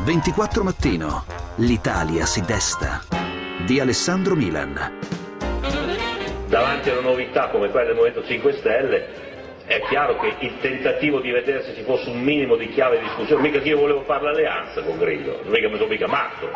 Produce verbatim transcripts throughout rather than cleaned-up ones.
ventiquattro Mattino. L'Italia si desta. Di Alessandro Milan. Davanti a una novità come quella del Movimento cinque Stelle è chiaro che il tentativo di vedere se ci fosse un minimo di chiave di discussione, mica che io volevo fare l'alleanza con Grillo, non mica mi sono mica matto.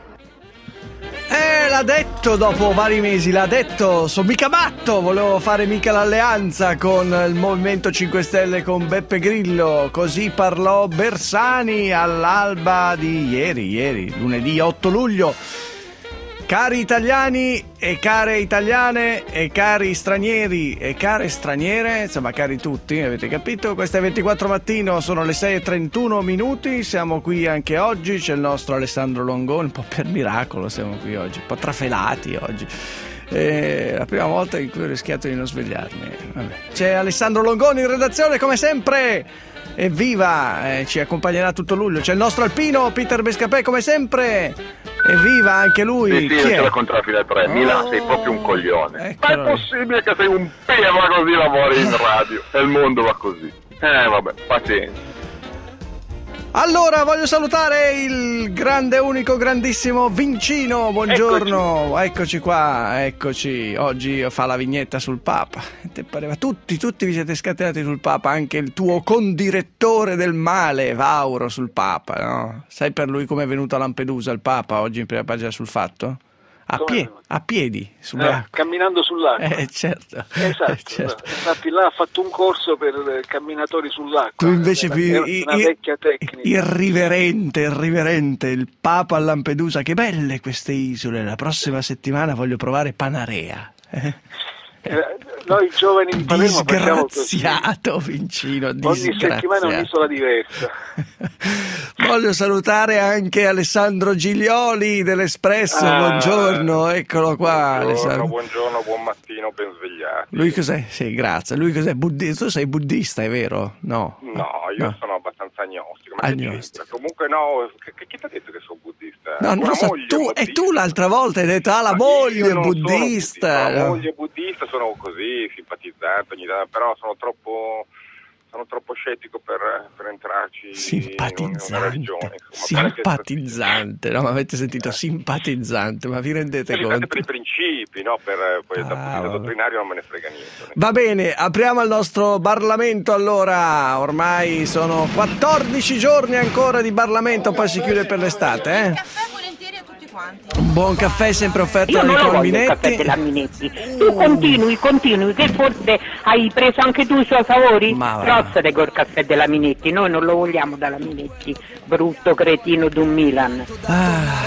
Eh, l'ha detto dopo vari mesi, l'ha detto, sono mica matto, volevo fare mica l'alleanza con il Movimento cinque Stelle, con Beppe Grillo, così parlò Bersani all'alba di ieri, ieri, lunedì otto luglio. Cari italiani e care italiane e cari stranieri e care straniere, insomma cari tutti, avete capito? Questo è ventiquattro Mattino, sono le sei e trentuno minuti, siamo qui anche oggi, c'è il nostro Alessandro Longoni, un po' per miracolo siamo qui oggi, un po' trafelati oggi. È la prima volta in cui ho rischiato di non svegliarmi. Vabbè. C'è Alessandro Longoni in redazione come sempre. Evviva, eh, ci accompagnerà tutto luglio. C'è il nostro alpino Peter Bescapè come sempre. Evviva anche lui. Sì, sì, Chi io è? ce la contrafila tre. Oh, Milan, sei proprio un coglione. Eccolo. Ma è possibile che sei un perla così lavori in radio e il mondo va così. Eh vabbè, pazienza. Allora voglio salutare il grande, unico, grandissimo Vincino, buongiorno, eccoci, eccoci qua, eccoci, oggi fa la vignetta sul Papa, te pareva? Tutti, tutti vi siete scatenati sul Papa, anche il tuo condirettore del male, Vauro, sul Papa, no? Sai per lui come è venuto a Lampedusa il Papa, oggi in prima pagina sul Fatto? A, pie- a piedi, eh, camminando sull'acqua. Eh, certo. Esatto. Eh, certo. Infatti là ha fatto un corso per camminatori sull'acqua. Tu invece più una vecchia tecnica. Irriverente, irriverente, il Papa a Lampedusa. Che belle queste isole. La prossima settimana voglio provare Panarea. Eh? Eh, noi giovani di Palermo disgraziato Vincino, ogni settimana un'isola diversa. Voglio salutare anche Alessandro Giglioli dell'Espresso, ah, buongiorno, eccolo qua. Buongiorno, buongiorno, buon mattino, ben svegliati. Lui cos'è? Sì, grazie. Lui cos'è? Buddista? Tu sei buddista, è vero? No. No, io no. sono abbastanza agnostico. Ma agnostico. Comunque no, che, chi ti ha detto che sono buddista? No, non so, tu, e tu l'altra volta hai detto, ah, la ma moglie è buddista. buddista. La moglie è buddista, sono così, simpatizzante ogni tanto, però sono troppo... sono troppo scettico per, per entrarci simpatizzante, in una religione. Simpatizzante, no? Ma avete sentito? Simpatizzante, ma vi rendete sì, conto? Per i principi, no? Per poi ah, dal punto di vista dottrinario non me ne frega niente. Va bene, apriamo il nostro Parlamento allora, ormai sono quattordici giorni ancora di Parlamento, poi si chiude per l'estate, eh? Un buon caffè sempre offerto da Nicole Minetti. Il caffè della Minetti. Tu continui, continui, che forse hai preso anche tu i suoi favori? Rozzate col caffè della Minetti, noi non lo vogliamo dalla Minetti, brutto cretino d'un Milan. Ah.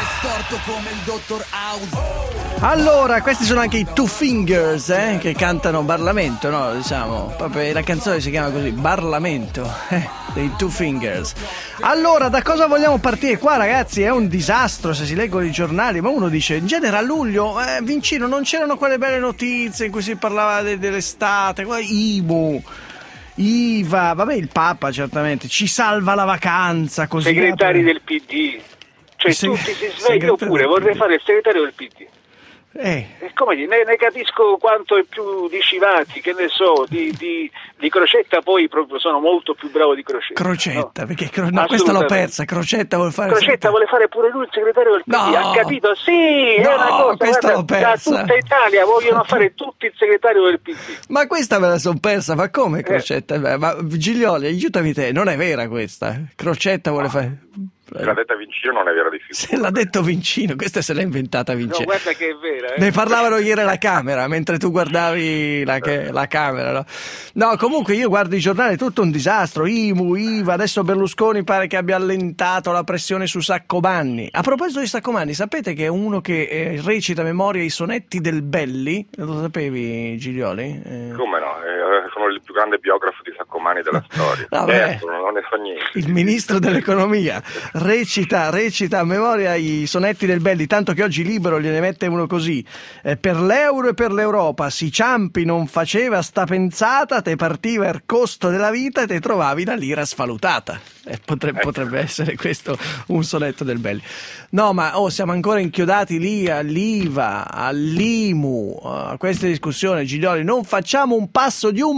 Allora, questi sono anche i Two Fingers, eh, che cantano Parlamento, no? Diciamo, proprio la canzone si chiama così, Parlamento, eh, dei Two Fingers. Allora, da cosa vogliamo partire? Qua, ragazzi, è un disastro se si leggono i giornali, ma uno dice, in genere a luglio, eh, Vincino, non c'erano quelle belle notizie in cui si parlava de- dell'estate, qua, I M U, I V A, vabbè, il Papa certamente, ci salva la vacanza, così. Segretari del P D, cioè se- tutti si svegliano, oppure vorrei fare il segretario del P D. Eh. E come dire, ne, ne capisco quanto è più di Civati, che ne so, di, di, di Crocetta, poi proprio sono molto più bravo di Crocetta. Crocetta, no? Perché no, questa l'ho persa, Crocetta vuole fare Crocetta vuole fare pure lui il segretario del P D, no, ha capito? Sì, no, è una cosa, questa guarda, l'ho persa. Da tutta Italia vogliono fare tutti il segretario del P D. Ma questa me la son persa, ma come Crocetta? Eh. Ma Giglioli, aiutami te, non è vera questa. Crocetta vuole no. fare... L'ha detta Vincino, non è vera di sicuro. Se l'ha detto Vincino, questa se l'ha inventata Vincino. No, guarda che è vera. Eh. Ne parlavano ieri alla Camera, mentre tu guardavi la, la Camera, no? No, comunque io guardo i giornali, è tutto un disastro, I M U, I V A, adesso Berlusconi pare che abbia allentato la pressione su Saccomanni. A proposito di Saccomanni, sapete che è uno che eh, recita a memoria i sonetti del Belli? Lo sapevi, Giglioli? Eh... Come no? Eh, sono il più grande biografo di Saccomanni della storia. No, eh, non ne so niente. Il ministro dell'economia recita, recita a memoria i sonetti del Belli, tanto che oggi Libero gliene mette uno così: eh, per l'euro e per l'Europa si Ciampi non faceva sta pensata, te partiva il costo della vita e te trovavi una lira svalutata. Eh, potrebbe, potrebbe essere questo un sonetto del Belli. No, ma oh, siamo ancora inchiodati lì all'I V A, all'I M U, a questa discussione. Giglioli, non facciamo un passo di un millesimo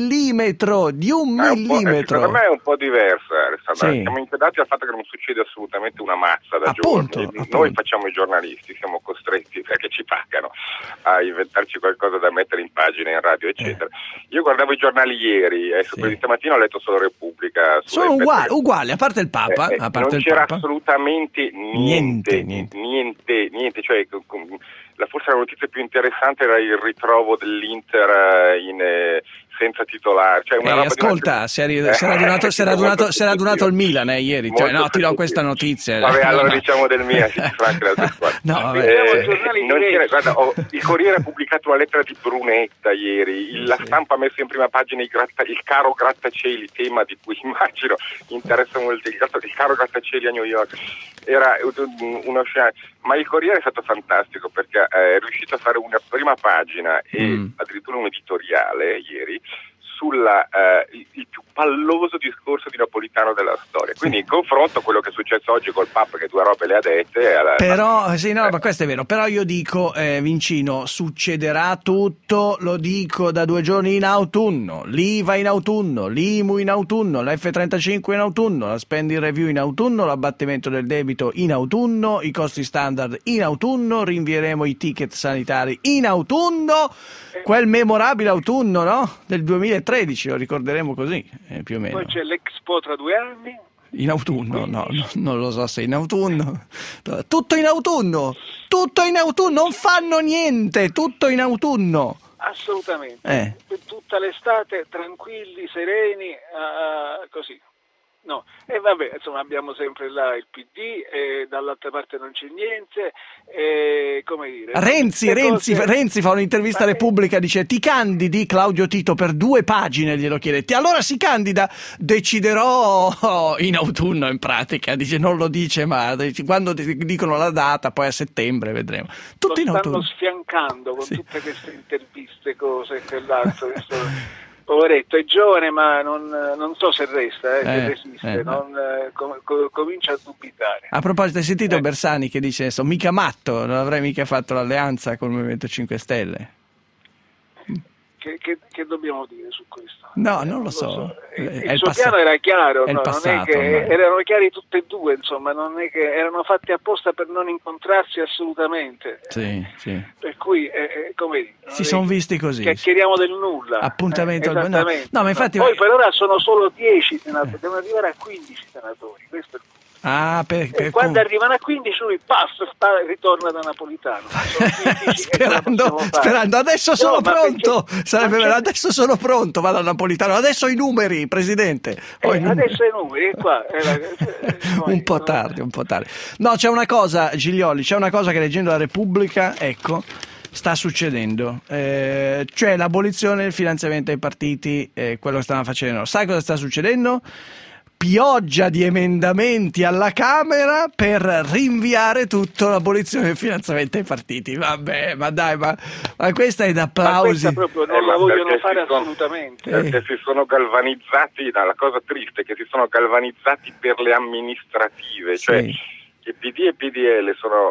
millimetro, di un è millimetro. Un secondo me è un po' diversa, Alessandra. Sì. Siamo inchiodati al fatto che non succede assolutamente una mazza da Appunto, giorni. appunto. Noi facciamo i giornalisti, siamo costretti, perché ci pagano, a inventarci qualcosa da mettere in pagina, in radio, eccetera. Eh. Io guardavo i giorni ieri, e sì. Questa mattina ho letto solo Repubblica. Sono uguali, uguali, a parte il Papa. Eh, a parte non il c'era Papa. assolutamente niente, niente, niente, niente, cioè la, forse la notizia più interessante era il ritrovo dell'Inter in, eh, senza titolare. Cioè una eh, roba ascolta, una... si era radunato, si era radunato, si era radunato il Milan eh, ieri, cioè, no, ti do questa notizia. Vabbè, no, allora no. diciamo del Milan, ci sono anche le altre squadre. No, vabbè. Eh, non c'era, guarda, oh, il Corriere ha pubblicato la lettera di Brunetta ieri, il, la stampa ha messo in prima pagina il, gratta, il caro grattacieli, tema di cui immagino interessa molto, il, il caro grattacieli a New York. Era uno scenario, ma il Corriere è stato fantastico perché è riuscito a fare una prima pagina e mm. addirittura un editoriale ieri sulla eh, il, il più palloso discorso di Napolitano della storia. Quindi in confronto a quello che è successo oggi col Papa, che due robe le ha dette. Alla, però, sì, no, eh. ma questo è vero. Però io dico, eh, Vincino, succederà tutto, lo dico da due giorni in autunno. L'I V A in autunno, l'I M U in autunno, l'F trentacinque in autunno, la spending review in autunno, l'abbattimento del debito in autunno, i costi standard in autunno, rinvieremo i ticket sanitari in autunno. Quel memorabile autunno, no? Del duemilatredici, lo ricorderemo così, eh, più o meno. Poi c'è l'Expo tra due anni. In autunno, no, no, non lo so se in autunno. Tutto in autunno, tutto in autunno, non fanno niente, tutto in autunno. Assolutamente. Eh. Per tutta l'estate, tranquilli, sereni, uh, così. No, e vabbè, insomma abbiamo sempre là il P D e dall'altra parte non c'è niente, e, come dire... Renzi, Renzi, cose... Renzi fa un'intervista a Repubblica, dice ti candidi Claudio Tito per due pagine, glielo chiede, allora si candida, deciderò in autunno in pratica, dice non lo dice ma quando dicono la data poi a settembre vedremo. Tutto in autunno. Lo stanno sfiancando con sì. tutte queste interviste, cose e quell'altro, questo... Poveretto, è giovane ma non, non so se resta, eh, se eh, resiste, eh, non, eh, com- com- comincia a dubitare. A proposito, hai sentito eh. Bersani che dice, sono mica matto, non avrei mica fatto l'alleanza col Movimento cinque Stelle? Che, che, che dobbiamo dire su questo? No, eh, non lo non so. so. Il, È il suo passato. piano era chiaro, È no? passato, non è che ormai. erano chiari tutte e due, insomma, non è che erano fatti apposta per non incontrarsi assolutamente. Sì, sì. Per cui, eh, come dire, si sono visti così. Chiacchieriamo del nulla. Appuntamento eh, al no, no, ma infatti no, poi per ora sono solo dieci senatori, devono arrivare a quindici senatori, questo è il Ah, per, per, e quando com... arrivano a quindici lui passa, ritorna da Napolitano. sperando, sperando, adesso sono no, pronto, sarebbe vero, adesso sono pronto, vado a Napolitano, adesso i numeri, Presidente. Eh, i numeri. Adesso i numeri, qua. Eh, un po' tardi, un po' tardi. No, c'è una cosa, Giglioli, c'è una cosa che leggendo la Repubblica, ecco, sta succedendo, eh, cioè l'abolizione del finanziamento ai partiti, eh, quello che stanno facendo. Sai cosa sta succedendo? Pioggia di emendamenti alla Camera per rinviare tutto l'abolizione del finanziamento ai partiti. Vabbè, ma dai, ma, ma questa è da applausi. Ma questa proprio non eh, la vogliono fare sono, assolutamente. Perché si sono galvanizzati, no, la cosa triste è che si sono galvanizzati per le amministrative, cioè sì. i P D e P D L sono,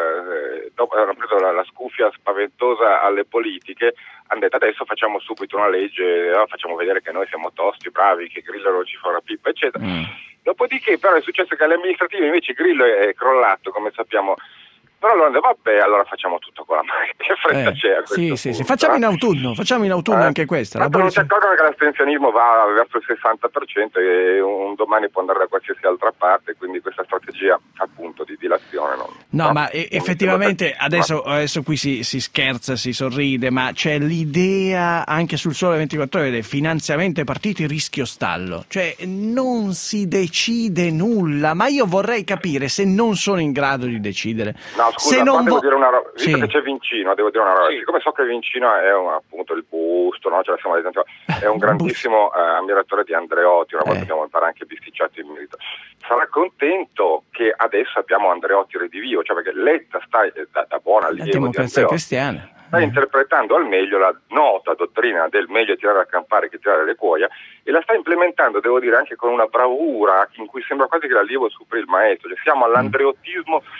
eh, dopo hanno preso la, la scuffia spaventosa alle politiche, hanno detto adesso facciamo subito una legge, no? Facciamo vedere che noi siamo tosti, bravi, che Grillo non ci fa una pippa, eccetera. Mm. Dopodiché però è successo che alle amministrative invece Grillo è crollato, come sappiamo. Però allora vabbè, allora facciamo tutto con la macchina. Che fretta eh, c'è a questo sì, punto, sì, sì. Facciamo in autunno, facciamo in autunno eh? anche questa. Ma non si accorgono che l'astensionismo va verso il sessanta per cento e un domani può andare da qualsiasi altra parte, quindi questa strategia appunto di dilazione non, no, no ma non effettivamente adesso, adesso qui si, si scherza, si sorride, ma c'è l'idea anche sul Sole ventiquattro Ore del finanziamento ai partiti rischio stallo, cioè non si decide nulla, ma io vorrei capire se non sono in grado di decidere. No, scusa, se non devo vo- dire una roba, visto sì. che c'è Vincino, devo dire una roba, sì. Siccome so che Vincino è un, appunto il busto, no? Ce la siamo detto, è un grandissimo eh, ammiratore di Andreotti, una volta eh. abbiamo imparato anche bisticciato in merito. Sarà contento che adesso abbiamo Andreotti redivio, cioè perché Letta sta da, da buona la allievo democrazia di cristiana sta eh. interpretando al meglio la nota dottrina del meglio tirare a campare che tirare le cuoia e la sta implementando, devo dire, anche con una bravura in cui sembra quasi che l'allievo superi il maestro, cioè siamo all'andreottismo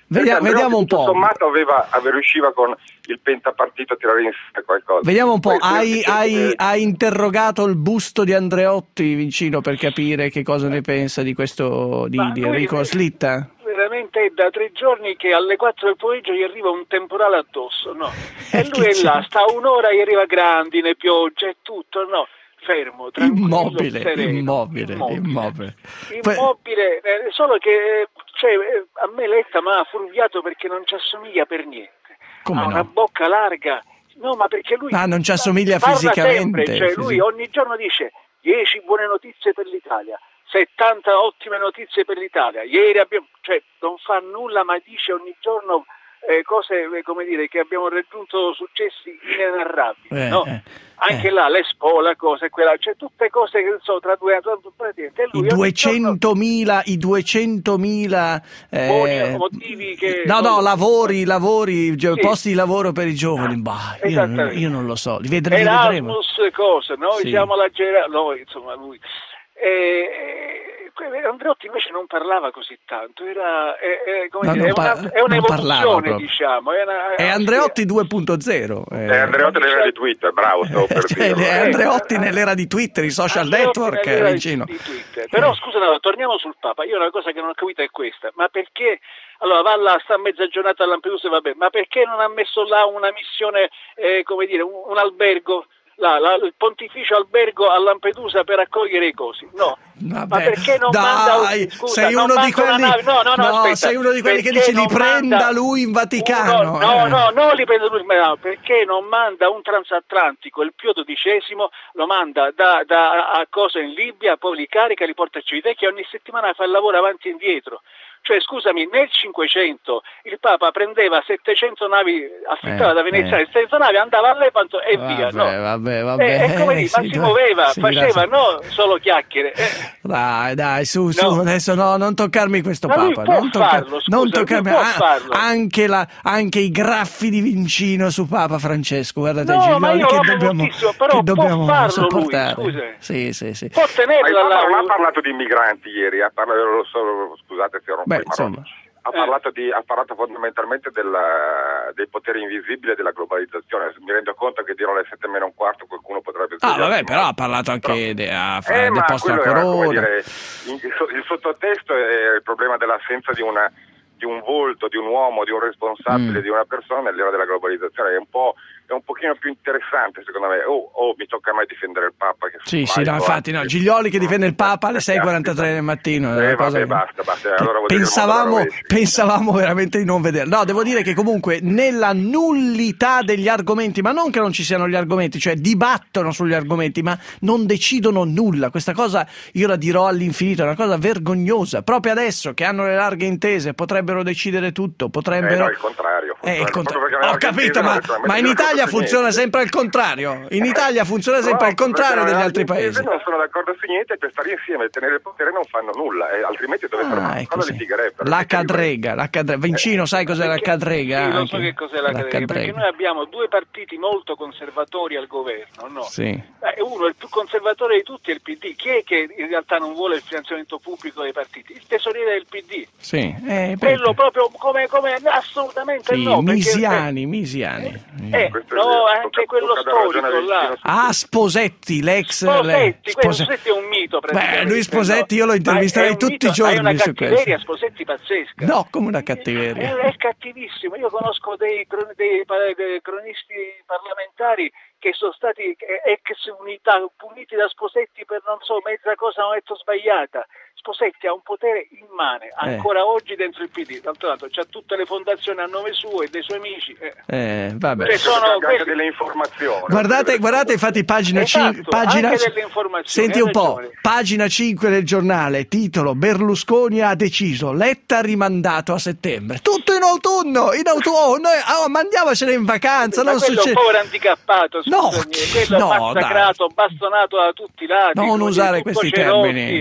Vediamo, vediamo un po'. Sommato aveva, aveva riusciva con il pentapartito a tirare insieme qualcosa. Vediamo un po', Poi, hai, sì, hai, sì. hai interrogato il busto di Andreotti vicino per capire che cosa ne pensa di questo, di, di Enrico Slitta? Veramente è da tre giorni che alle quattro del pomeriggio gli arriva un temporale addosso, no? E lui è là, sta un'ora, gli arriva grandine, pioggia e tutto, no? Fermo, tranquillo, immobile, sereno, immobile, immobile, immobile, immobile eh, solo che cioè, eh, a me Letta mi ha furviato perché non ci assomiglia per niente. Come ha no? una bocca larga, no, ma perché lui ma non ci assomiglia parla fisicamente, sempre, cioè lui ogni giorno dice dieci buone notizie per l'Italia, settanta ottime notizie per l'Italia, ieri abbiamo, cioè non fa nulla ma dice ogni giorno eh, cose eh, come dire che abbiamo raggiunto successi inenarrabili, eh, no? Eh, anche eh. là l'Expo, la cosa e quella, cioè tutte cose che so tra due anni praticamente lui i duecentomila i duecentomila eh, motivi che no no non... lavori lavori sì. posti di lavoro per i giovani, bah, io, non, io non lo so, li vedremo, Erasmus cose, noi sì. siamo la gera... noi insomma lui e, Andreotti invece non parlava così tanto, era è, è, come no, dire, è, par- una, è un'evoluzione, diciamo. È, una, è Andreotti due punto zero. È, è Andreotti nell'era di Twitter, bravo, stavo per cioè, dirlo. È Andreotti nell'era di Twitter, i social Andreotti network vicino. Di, di Twitter. Però scusa, no, torniamo sul Papa. Io una cosa che non ho capito è questa, ma perché allora va là, sta mezza giornata a Lampedusa, vabbè, ma perché non ha messo là una missione, eh, come dire, un, un albergo? La, la, il pontificio albergo a Lampedusa per accogliere i cosi, no? Vabbè, ma perché non dai, manda un, scusa, sei non uno manda di quelli, una nave, no, no, no, no aspetta, sei uno di quelli che dice li prenda manda, lui in Vaticano, uno, no, eh. no, no, li prende lui, no, perché non manda un transatlantico, il Pio dodicesimo, lo manda da, da a cosa in Libia, poi li carica, li porta a Civitavecchia, ogni settimana fa il lavoro avanti e indietro. Cioè, scusami, nel Cinquecento il Papa prendeva settecento navi, affittava eh, da Venezia, eh. settecento navi, andava a Lepanto e vabbè, via, no? Vabbè, vabbè, e, e come eh, lì, sì, ma si dai, muoveva, sì, faceva, grazie. no solo chiacchiere. Eh. Dai, dai, su, su, No. adesso no, non toccarmi questo Ma lui Papa, può non, tocca- farlo, scusa, non lui toccarmi può ah, farlo. anche, la, anche i graffi di Vincino su Papa Francesco, guardate No, Giglioli, ma io che l'amo dobbiamo, moltissimo, però che può dobbiamo farlo sopportare. lui, scusa. Sì, sì, sì. Può Ma il tenerla Papa là. non ha parlato di immigranti ieri, ha parlato, lo so, scusate se rompo Beh, i maroni. insomma. Ha parlato, di, ha parlato fondamentalmente della, dei poteri invisibili e della globalizzazione. Mi rendo conto che dirò alle sette meno un quarto qualcuno potrebbe... Ah, vabbè, però ha parlato anche però, de, a, eh, del posto a era, corona. Dire, il, il sottotesto è il problema dell'assenza di, una, di un volto, di un uomo, di un responsabile, mm. di una persona nell'era della globalizzazione. È un po'... è un pochino più interessante secondo me. Oh, oh mi tocca mai difendere il Papa che sì sì no, infatti no, Giglioli che difende il Papa alle sei e quarantatré del mattino eh, è vabbè, che... basta, basta. Allora pensavamo, pensavamo veramente di non vederlo. No, devo dire che comunque nella nullità degli argomenti, ma non che non ci siano gli argomenti, cioè dibattono sugli argomenti ma non decidono nulla. Questa cosa io la dirò all'infinito, è una cosa vergognosa. Proprio adesso che hanno le larghe intese potrebbero decidere tutto, potrebbero... eh no, il contrario, eh, il contrario. contra... ho capito, ma, ma in Italia funziona sempre al contrario. In Italia funziona sempre no, al contrario degli altri paesi. Non sono d'accordo su niente, per stare insieme e tenere il potere non fanno nulla, eh, altrimenti dovrebbero ah, fare cosa litigherebbero. La cadrega, la cadrega. Vincino, sai cos'è la cadrega? Sì, non so che cos'è la, la cadrega, cadrega, perché noi abbiamo due partiti molto conservatori al governo, no? Sì. Eh, uno, il più conservatore di tutti è il P D. Chi è che in realtà non vuole il finanziamento pubblico dei partiti? Il tesoriere del P D. Sì. Eh, quello proprio come, come assolutamente sì, no. Misiani, perché, Misiani. Eh, no, anche quello storico là. Ah, Sposetti, l'ex Sposetti, Spose... Sposetti è un mito praticamente. Beh, lui Sposetti io lo intervisterei tutti i giorni. Hai una cattiveria, Sposetti pazzesca. No, come una cattiveria. È, è cattivissimo. Io conosco dei, dei, dei cronisti parlamentari che sono stati ex unità puniti da Sposetti per non so mezza cosa hanno detto sbagliata. Sposetti ha un potere immane ancora eh. oggi dentro il P D, tanto tanto c'ha tutte le fondazioni a nome suo e dei suoi amici. Eh, eh vabbè. Cioè sono anche questi... delle informazioni. Guardate, guardate infatti pagina esatto, cinque, pagina anche delle informazioni. Senti un po', pagina cinque del giornale, titolo Berlusconi ha deciso, Letta rimandato a settembre. Tutto in autunno, in autunno, oh, mandiamocene in vacanza, ma non quello succede. è un povero handicappato, scusami, no, quello no, massacrato, dai. bastonato da tutti i lati. Non usare questi Cerotti, termini.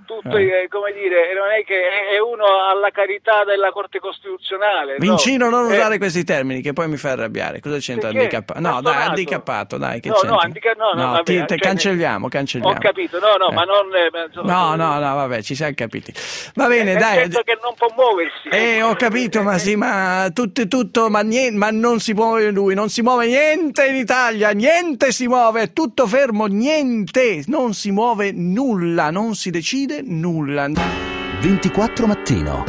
tutto, eh. come dire, non è che è uno alla carità della Corte Costituzionale. Vincino, no? non eh. usare questi termini che poi mi fai arrabbiare. Cosa c'entra handicappato? No, dai, handicappato, dai, che no, c'entra? No, handica- no, no, no vabbè, ti, te cioè, cancelliamo, cancelliamo. Ho capito, no, no, eh. ma non... Eh, insomma, no, no, no, vabbè, ci siamo capiti. Va bene, eh, dai. Nel senso che non può muoversi. Eh, ho capito, ma sì, ma tutto, tutto, ma niente, ma non si muove lui, non si muove niente in Italia, niente si muove, è tutto fermo, niente, non si muove nulla, non si decide nulla. ventiquattro Mattino.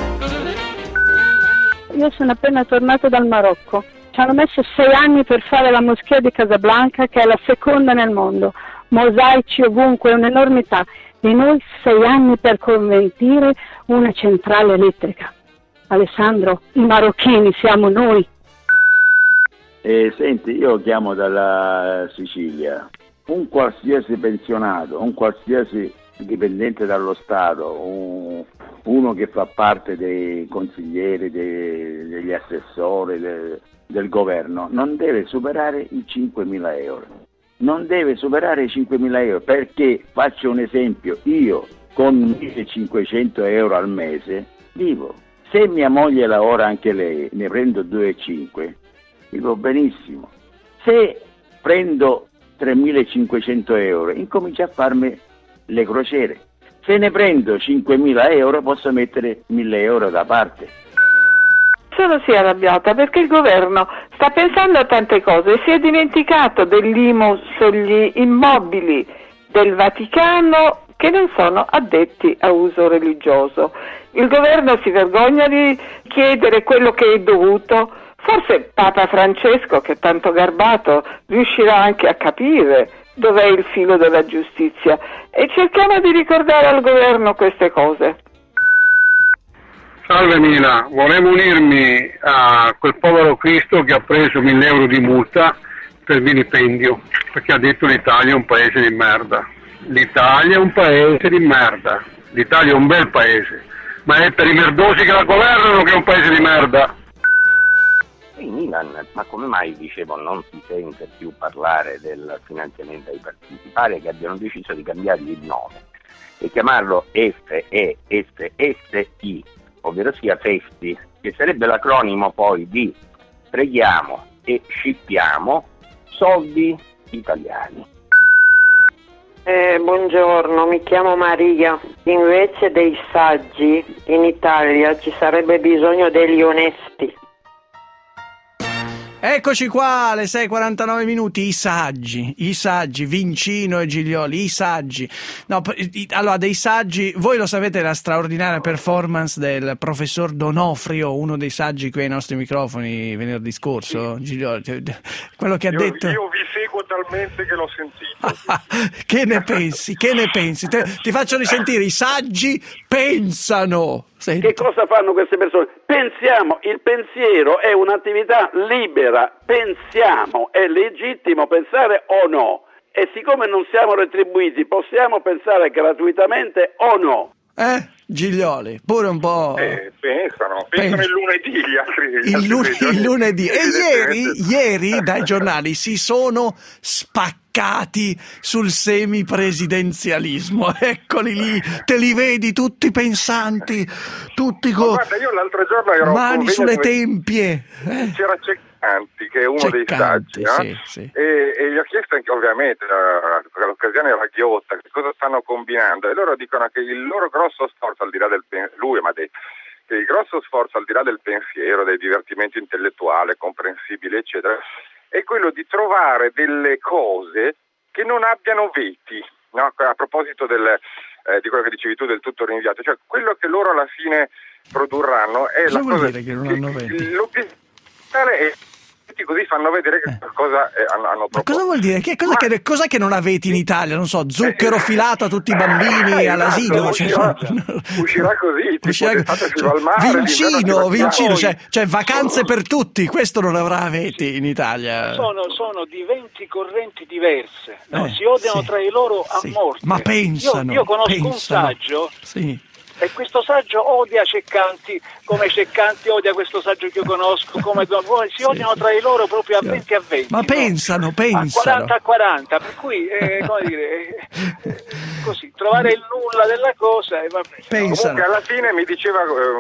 Io sono appena tornato dal Marocco. Ci hanno messo sei anni per fare la moschea di Casablanca, che è la seconda nel mondo. Mosaici ovunque, un'enormità. E noi sei anni per convertire una centrale elettrica. Alessandro, i marocchini siamo noi. Eh, senti, io chiamo dalla Sicilia. Un qualsiasi pensionato, un qualsiasi dipendente dallo Stato, un, uno che fa parte dei consiglieri, dei, degli assessori de, del governo, non deve superare i cinquemila euro. Non deve superare i cinquemila euro perché, faccio un esempio, io con millecinquecento euro al mese vivo. Se mia moglie lavora anche lei, ne prendo due virgola cinque, vivo benissimo. Se prendo tremilacinquecento euro, incomincio a farmi le crociere. Se ne prendo cinquemila euro, posso mettere mille euro da parte. Sono sì arrabbiata perché il governo sta pensando a tante cose, si è dimenticato dell'I M U sugli immobili del Vaticano che non sono addetti a uso religioso. Il governo si vergogna di chiedere quello che è dovuto. Forse Papa Francesco, che è tanto garbato, riuscirà anche a capire dov'è il filo della giustizia, e cerchiamo di ricordare al governo queste cose. Salve Mina, volevo unirmi a quel povero Cristo che ha preso mille euro di multa per vilipendio, perché ha detto l'Italia è un paese di merda. L'Italia è un paese di merda, l'Italia è un bel paese, ma è per i merdosi che la governano che è un paese di merda. In Milan, ma come mai, dicevo, non si sente più parlare del finanziamento ai partiti? Pare che abbiano deciso di cambiargli il nome e chiamarlo F E S S I, ovvero sia Festi, che sarebbe l'acronimo poi di preghiamo e scippiamo soldi italiani. Eh, buongiorno, mi chiamo Maria. Invece dei saggi in Italia ci sarebbe bisogno degli onesti. Eccoci qua alle sei e quarantanove minuti, i saggi, i saggi, Vincino e Giglioli, i saggi. No, allora, dei saggi, voi lo sapete la straordinaria performance del professor Donofrio, uno dei saggi qui ai nostri microfoni venerdì scorso, sì. Giglioli, quello che ha io, detto... Io vi seguo talmente che l'ho sentito. Che ne pensi? Che ne pensi? Te, ti faccio risentire, i saggi pensano. Senti. Che cosa fanno queste persone? Pensiamo, il pensiero è un'attività libera, pensiamo, è legittimo pensare o no? E siccome non siamo retribuiti, possiamo pensare gratuitamente o no? Eh, Giglioli, pure un po'... Eh, pensano, pensano Pens- il lunedì gli altri, gli il, altri lun- il lunedì. E ieri, ieri dai giornali si sono spaccati sul semipresidenzialismo. Eccoli lì, te li vedi tutti pensanti, tutti con guarda, io l'altro giorno ero mani sulle dove... tempie. Eh? C'era Ceccanti, che è uno Ceccanti, dei saggi, no? sì, sì. E, e gli ho chiesto anche, ovviamente, perché l'occasione era ghiotta, che cosa stanno combinando, e loro dicono che il loro grosso sforzo, al di là del pen- lui mi ha detto che il grosso sforzo, al di là del pensiero, del divertimento intellettuale, comprensibile, eccetera, è quello di trovare delle cose che non abbiano veti, no? A proposito del, eh, di quello che dicevi tu del tutto rinviato, cioè quello che loro alla fine produrranno è cosa la vuol cosa dire che non hanno veti? L'obiettivo è così fanno vedere che qualcosa eh, hanno, hanno proposto. Ma cosa vuol dire? Che cosa, Ma... che, cosa che non avete in Italia? Non so, zucchero filato a tutti i bambini eh, all'asilo. Uscirà, cioè, uscirà così, uscirà, cioè, al mare, Vincino, Vincino, cioè, cioè vacanze per tutti, questo non avrà veti in Italia. Sono, sono di venti correnti diverse, no? eh, si odiano sì, tra di loro a sì. morte. Ma pensano, io, io conosco pensano, un saggio sì. E questo saggio odia Ceccanti, come Ceccanti odia questo saggio che io conosco, come, come si odiano tra di loro proprio a venti a venti. Ma no? pensano, pensano. A quaranta a quaranta, per cui, eh, come dire, eh, così, trovare il nulla della cosa e va bene. Comunque alla fine mi diceva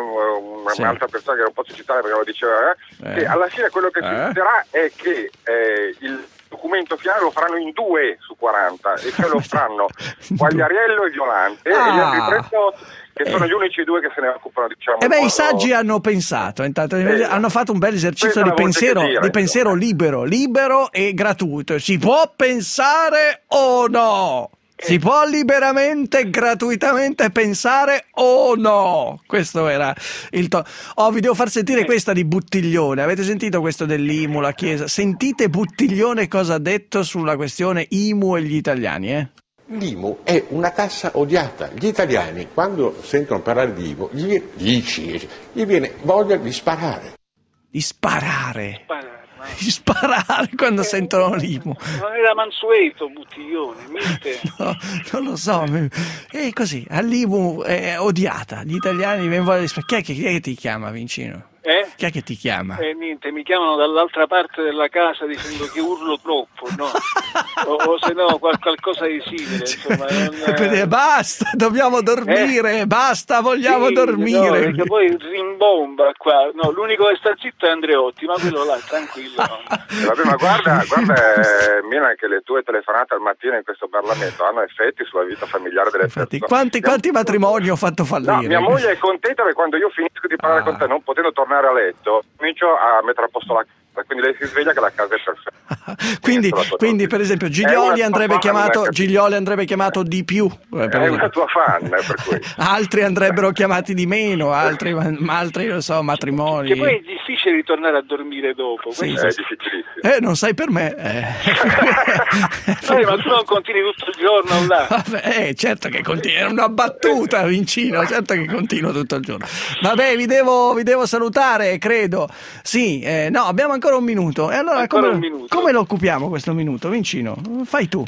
uh, un'altra sì. persona che non posso citare perché lo diceva, eh, eh. che alla fine quello che eh. succederà è che eh, il documento finale lo faranno in due su quaranta, e cioè lo faranno Quagliariello e Violante ah. e gli altri trentotto che sono eh. gli unici due che se ne occupano, diciamo. E eh beh, modo... i saggi hanno pensato, intanto eh. hanno fatto un bel esercizio di pensiero, dire, di pensiero libero, libero e gratuito. Si può pensare o no? Si può liberamente, gratuitamente pensare o no? Questo era il to- Oh, vi devo far sentire questa di Buttiglione. Avete sentito questo dell'I M U, la Chiesa? Sentite Buttiglione cosa ha detto sulla questione I M U e gli italiani, eh? L'I M U è una tassa odiata. Gli italiani, quando sentono parlare di I M U, gli viene, gli, gli viene voglia di sparare. Di sparare? Sparare. Di sparare quando eh, sentono l'I M U. Non era Mansueto, Buttiglione, mite. No, non lo so. E così, all'I M U è odiata. Gli italiani vengono voglia di sparare. Chi è che, chi è che ti chiama, Vincino? Eh? Chi è che ti chiama? Eh, niente, mi chiamano dall'altra parte della casa dicendo che urlo troppo, no? o, o se no qual- qualcosa di simile, insomma. Non, eh... Basta, dobbiamo dormire, eh? basta, vogliamo sì, dormire. No, perché poi rimbomba qua. No, l'unico che sta zitto è Andreotti, ma quello là, tranquillo. Vabbè, ma guarda, guarda eh, Milan, che le tue telefonate al mattino in questo Parlamento hanno effetti sulla vita familiare delle Infatti, persone. Quanti, quanti matrimoni ho fatto fallire? No, mia moglie è contenta perché quando io finisco di parlare ah. con te, non potendo tornare a letto, comincio a mettere a posto la casa, quindi lei si sveglia che la casa è perfetta. quindi, quindi per esempio Giglioli andrebbe chiamato Giglioli andrebbe chiamato di più, eh, è una tua fan, per cui. Altri andrebbero chiamati di meno, altri, ma altri non so, matrimoni. Che poi è difficile ritornare a dormire dopo. Sì, è sì. difficilissimo. Eh, non sai per me. Eh. Sì, ma tu non continui tutto il giorno là. Vabbè, eh, certo che continui, è una battuta, Vincino, certo che continuo tutto il giorno. Vabbè, vi devo, vi devo salutare, credo. Sì, eh, no, abbiamo ancora un minuto. E allora ancora come, un minuto. come lo occupiamo questo minuto, Vincino? Fai tu.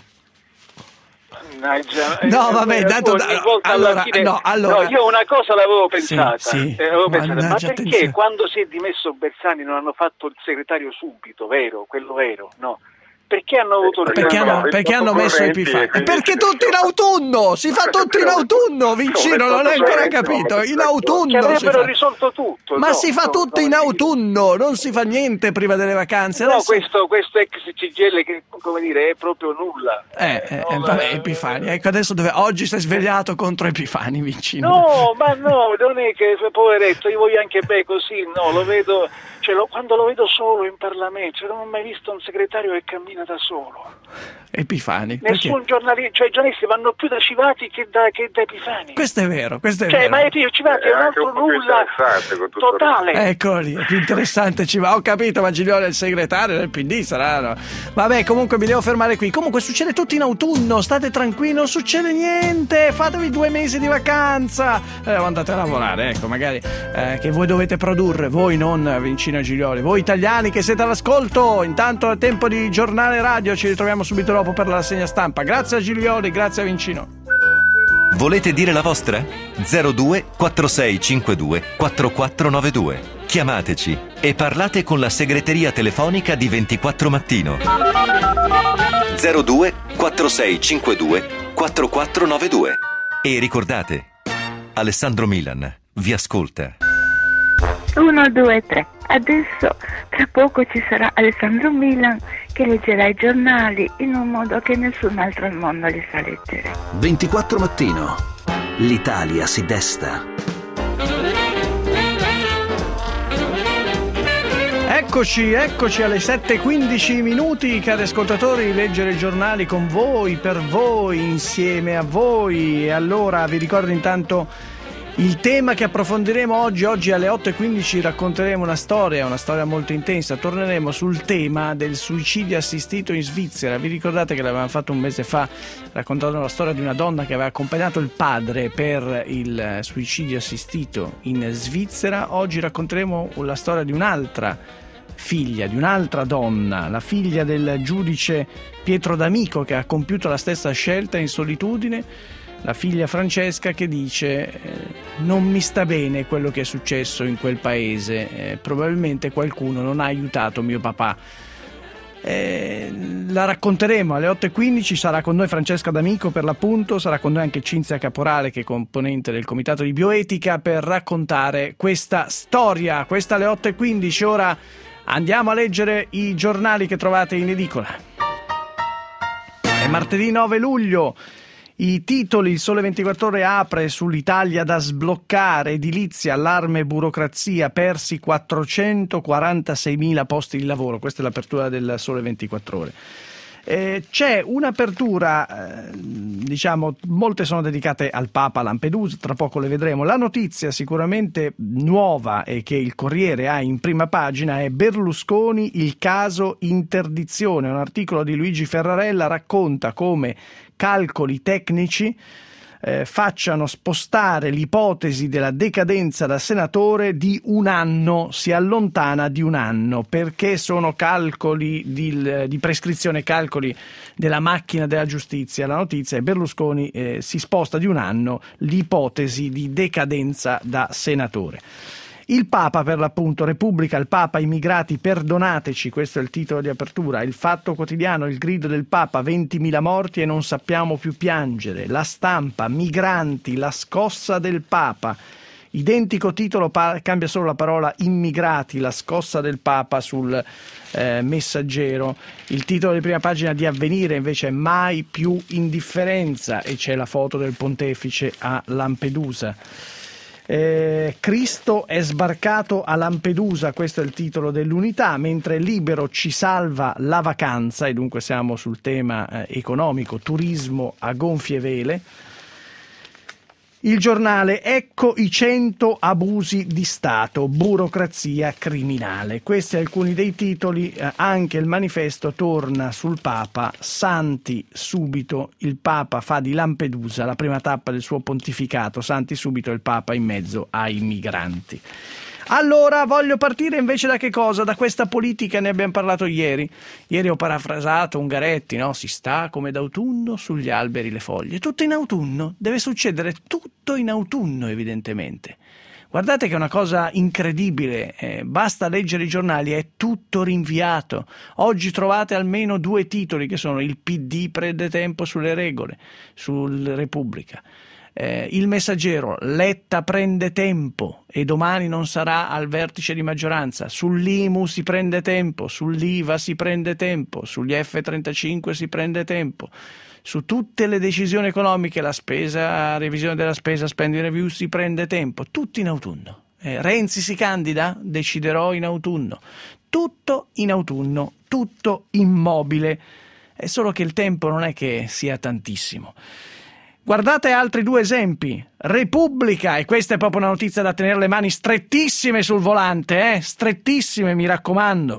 Mannaggia, no, vabbè, eh, dato da, allora, fine, no, allora, no, io una cosa l'avevo pensata, sì, sì, eh, avevo pensato ma perché attenzione. quando si è dimesso Bersani non hanno fatto il segretario subito, vero? Quello vero, no? Perché hanno avuto il perché hanno, perché hanno messo Epifani? Perché tutto in autunno, si fa tutto in autunno, Vincino, non hai ancora capito, in autunno che avrebbero si risolto tutto, ma no, si fa no, tutto no, in autunno, non si fa niente prima delle vacanze. No, adesso... questo, questo ex C G I L che, come dire, è proprio nulla. Eh, eh, eh, vabbè, Epifani, ecco adesso dove oggi sei svegliato contro Epifani, Vincino. No, ma no, non è che, poveretto, io voglio anche bene così, no, lo vedo, cioè, lo, quando lo vedo solo in Parlamento, cioè, non ho mai visto un segretario che cammina da solo. Epifani. Nessun giornalista, cioè i giornalisti vanno più da Civati che da, che da Epifani. Questo è vero, questo è cioè, vero. Ma Civati è un altro un nulla totale. Ecco lì, è più interessante Civati. Ho capito, ma Giglioli è il segretario del P D, saranno. Vabbè, comunque mi devo fermare qui. Comunque succede tutto in autunno, state tranquilli, non succede niente. Fatevi due mesi di vacanza. Eh, andate a lavorare, ecco, magari eh, che voi dovete produrre, voi non Vincino e Giglioli, voi italiani che siete all'ascolto. Intanto è tempo di giornale radio, ci ritroviamo subito dopo per la rassegna stampa. Grazie a Giglioli, grazie a Vincino. Volete dire la vostra? zero due quattro sei cinque due quattro quattro nove due. Chiamateci e parlate con la segreteria telefonica di ventiquattro Mattino. zero due quattro sei cinque due quattro quattro nove due. E ricordate, Alessandro Milan vi ascolta. uno, due, tre. Adesso tra poco ci sarà Alessandro Milan che leggerà i giornali in un modo che nessun altro al mondo li sa leggere. ventiquattro Mattino. L'Italia si desta. Eccoci, eccoci alle sette e quindici minuti, cari ascoltatori, leggere i giornali con voi, per voi, insieme a voi. E allora vi ricordo intanto il tema che approfondiremo oggi. Oggi alle otto e quindici racconteremo una storia, una storia molto intensa. Torneremo sul tema del suicidio assistito in Svizzera. Vi ricordate che l'avevamo fatto un mese fa, raccontando la storia di una donna che aveva accompagnato il padre per il suicidio assistito in Svizzera? Oggi racconteremo la storia di un'altra figlia, di un'altra donna, la figlia del giudice Pietro D'Amico, che ha compiuto la stessa scelta in solitudine. La figlia Francesca, che dice eh, non mi sta bene quello che è successo in quel paese, eh, probabilmente qualcuno non ha aiutato mio papà. Eh, la racconteremo alle otto e quindici, sarà con noi Francesca D'Amico per l'appunto, sarà con noi anche Cinzia Caporale, che è componente del comitato di bioetica, per raccontare questa storia. Questa alle otto e quindici. Ora andiamo a leggere i giornali che trovate in edicola. È martedì nove luglio. I titoli: il Sole ventiquattro Ore apre sull'Italia da sbloccare, edilizia, allarme burocrazia, persi quattrocentoquarantaseimila posti di lavoro. Questa è l'apertura del Sole ventiquattro Ore. Eh, c'è un'apertura, eh, diciamo, molte sono dedicate al Papa a Lampedusa, tra poco le vedremo. La notizia sicuramente nuova e che il Corriere ha in prima pagina è Berlusconi, il caso interdizione. Un articolo di Luigi Ferrarella racconta come calcoli tecnici eh, facciano spostare l'ipotesi della decadenza da senatore di un anno, si allontana di un anno, perché sono calcoli di, di prescrizione, calcoli della macchina della giustizia. La notizia è Berlusconi eh, si sposta di un anno l'ipotesi di decadenza da senatore. Il Papa, per l'appunto, Repubblica, il Papa, immigrati perdonateci, questo è il titolo di apertura. Il Fatto Quotidiano, il grido del Papa, ventimila morti e non sappiamo più piangere. La Stampa, migranti, la scossa del Papa. Identico titolo, pa- cambia solo la parola immigrati, la scossa del Papa sul eh, Messaggero. Il titolo di prima pagina di Avvenire invece è mai più indifferenza e c'è la foto del pontefice a Lampedusa. Eh, Cristo è sbarcato a Lampedusa, questo è il titolo dell'Unità, mentre Libero ci salva la vacanza, e dunque siamo sul tema eh, economico, turismo a gonfie vele. Il Giornale, ecco i cento abusi di Stato, burocrazia criminale. Questi alcuni dei titoli, eh, anche il Manifesto torna sul Papa, santi subito, il Papa fa di Lampedusa la prima tappa del suo pontificato, santi subito il Papa in mezzo ai migranti. Allora voglio partire invece da che cosa? Da questa politica, ne abbiamo parlato ieri. Ieri ho parafrasato Ungaretti, no? Si sta come d'autunno sugli alberi le foglie. Tutto in autunno, deve succedere tutto in autunno evidentemente. Guardate che è una cosa incredibile, eh, basta leggere i giornali, è tutto rinviato. Oggi trovate almeno due titoli che sono il P D prende tempo sulle regole, sul Repubblica. Eh, il Messaggero, Letta prende tempo e domani non sarà al vertice di maggioranza. Sull'I M U si prende tempo, sull'I V A si prende tempo, sugli F trentacinque si prende tempo, su tutte le decisioni economiche, la spesa, revisione della spesa, spending review, si prende tempo, tutto in autunno. Eh, Renzi si candida? Deciderò in autunno. Tutto in autunno, tutto immobile. È solo che il tempo non è che sia tantissimo. Guardate altri due esempi. Repubblica, e questa è proprio una notizia da tenere le mani strettissime sul volante, eh? strettissime, mi raccomando.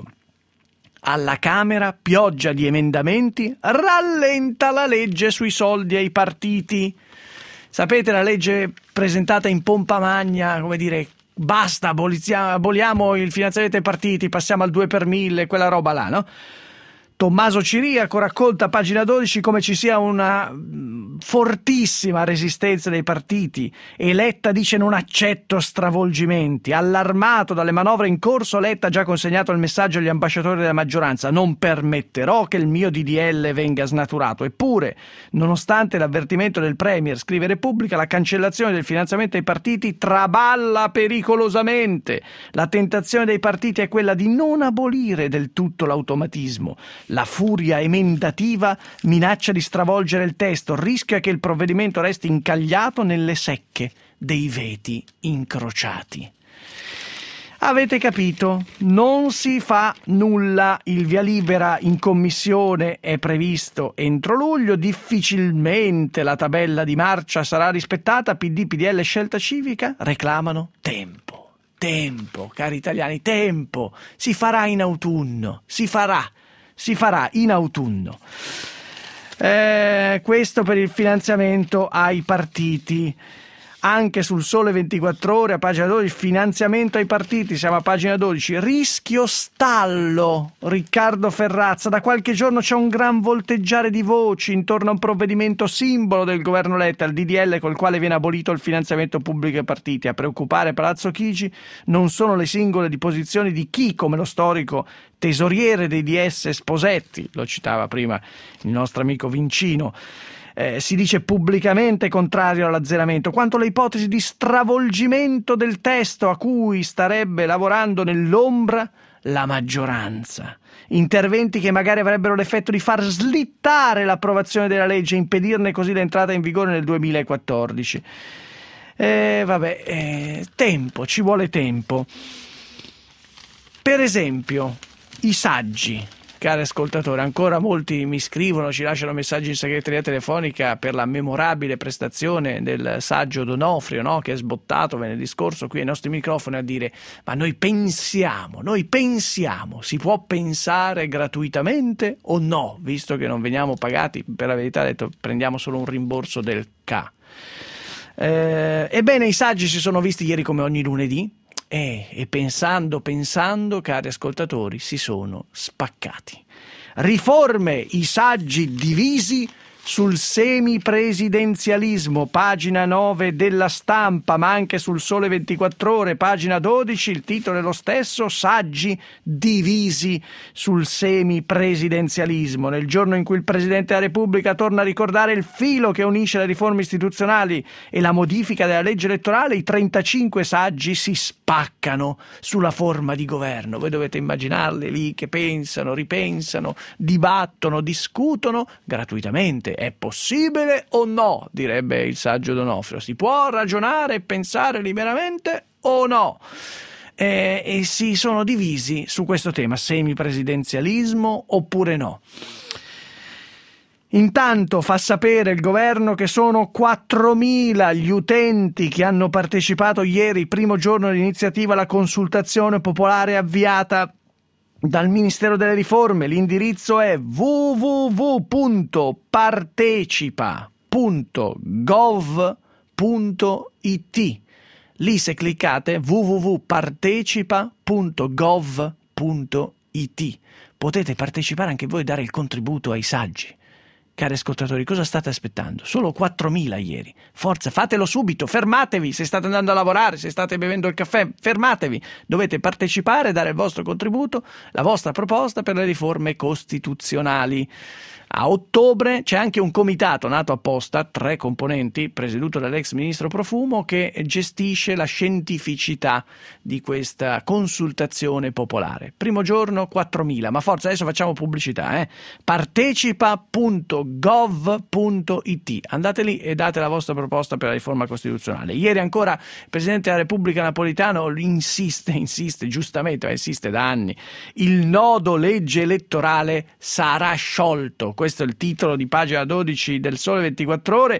Alla Camera, pioggia di emendamenti, rallenta la legge sui soldi ai partiti. Sapete, la legge presentata in pompa magna, come dire, basta, aboliamo il finanziamento ai partiti, passiamo al due per mille, quella roba là, no? Tommaso Ciriaco racconta a pagina dodici come ci sia una fortissima resistenza dei partiti e Letta dice non accetto stravolgimenti. Allarmato dalle manovre in corso, Letta ha già consegnato il messaggio agli ambasciatori della maggioranza: non permetterò che il mio D D L venga snaturato. Eppure, nonostante l'avvertimento del Premier, scrive Repubblica, la cancellazione del finanziamento ai partiti traballa pericolosamente. La tentazione dei partiti è quella di non abolire del tutto l'automatismo. La furia emendativa minaccia di stravolgere il testo, rischia che il provvedimento resti incagliato nelle secche dei veti incrociati. Avete capito? Non si fa nulla. Il via libera in commissione è previsto entro luglio, difficilmente la tabella di marcia sarà rispettata. P D, P D L, Scelta Civica reclamano tempo. Tempo, cari italiani, tempo. Si farà in autunno, si farà. Si farà in autunno. Eh, questo per il finanziamento ai partiti. Anche sul Sole ventiquattro Ore, a pagina dodici, finanziamento ai partiti, siamo a pagina dodici, rischio stallo, Riccardo Ferrazza, da qualche giorno c'è un gran volteggiare di voci intorno a un provvedimento simbolo del governo Letta, il D D L col quale viene abolito il finanziamento pubblico ai partiti. A preoccupare Palazzo Chigi non sono le singole disposizioni di chi, come lo storico tesoriere dei D S Sposetti, lo citava prima il nostro amico Vincino, Eh, si dice pubblicamente contrario all'azzeramento, quanto le ipotesi di stravolgimento del testo a cui starebbe lavorando nell'ombra la maggioranza. Interventi che magari avrebbero l'effetto di far slittare l'approvazione della legge e impedirne così l'entrata in vigore nel duemilaquattordici. Eh, vabbè, eh, tempo, ci vuole tempo. Per esempio, i saggi. Cari ascoltatori, ancora molti mi scrivono, ci lasciano messaggi in segreteria telefonica per la memorabile prestazione del saggio D'Onofrio, no? Che è sbottato venerdì scorso qui ai nostri microfoni a dire: ma noi pensiamo, noi pensiamo, si può pensare gratuitamente o no? Visto che non veniamo pagati, per la verità ha detto prendiamo solo un rimborso del K. Eh, ebbene, i saggi si sono visti ieri come ogni lunedì. E, e pensando, pensando, cari ascoltatori, si sono spaccati. Riforme, i saggi divisi sul semipresidenzialismo, pagina nove della Stampa, ma anche sul Sole ventiquattro Ore, pagina dodici, il titolo è lo stesso, saggi divisi sul semipresidenzialismo. Nel giorno in cui il Presidente della Repubblica torna a ricordare il filo che unisce le riforme istituzionali e la modifica della legge elettorale, i trentacinque saggi si spaccano sulla forma di governo. Voi dovete immaginarli lì che pensano, ripensano, dibattono, discutono gratuitamente. È possibile o no? Direbbe il saggio D'Onofrio. Si può ragionare e pensare liberamente o no? E, e si sono divisi su questo tema, semipresidenzialismo oppure no. Intanto fa sapere il governo che sono quattromila gli utenti che hanno partecipato ieri, primo giorno dell'iniziativa, alla consultazione popolare avviata dal Ministero delle Riforme. L'indirizzo è w w w punto partecipa punto gov punto i t. Lì se cliccate w w w punto partecipa punto gov punto i t potete partecipare anche voi e dare il contributo ai saggi. Cari ascoltatori, cosa state aspettando? Solo quattromila ieri. Forza, fatelo subito, fermatevi se state andando a lavorare, se state bevendo il caffè, fermatevi. Dovete partecipare, dare il vostro contributo, la vostra proposta per le riforme costituzionali. A ottobre c'è anche un comitato nato apposta, tre componenti, presieduto dall'ex ministro Profumo, che gestisce la scientificità di questa consultazione popolare. Primo giorno quattromila, ma forza, adesso facciamo pubblicità, eh? partecipa punto gov punto i t. Andate lì e date la vostra proposta per la riforma costituzionale. Ieri ancora il Presidente della Repubblica Napolitano insiste, insiste, giustamente, ma insiste da anni, il nodo legge elettorale sarà sciolto. Questo è il titolo di pagina dodici del Sole ventiquattro Ore.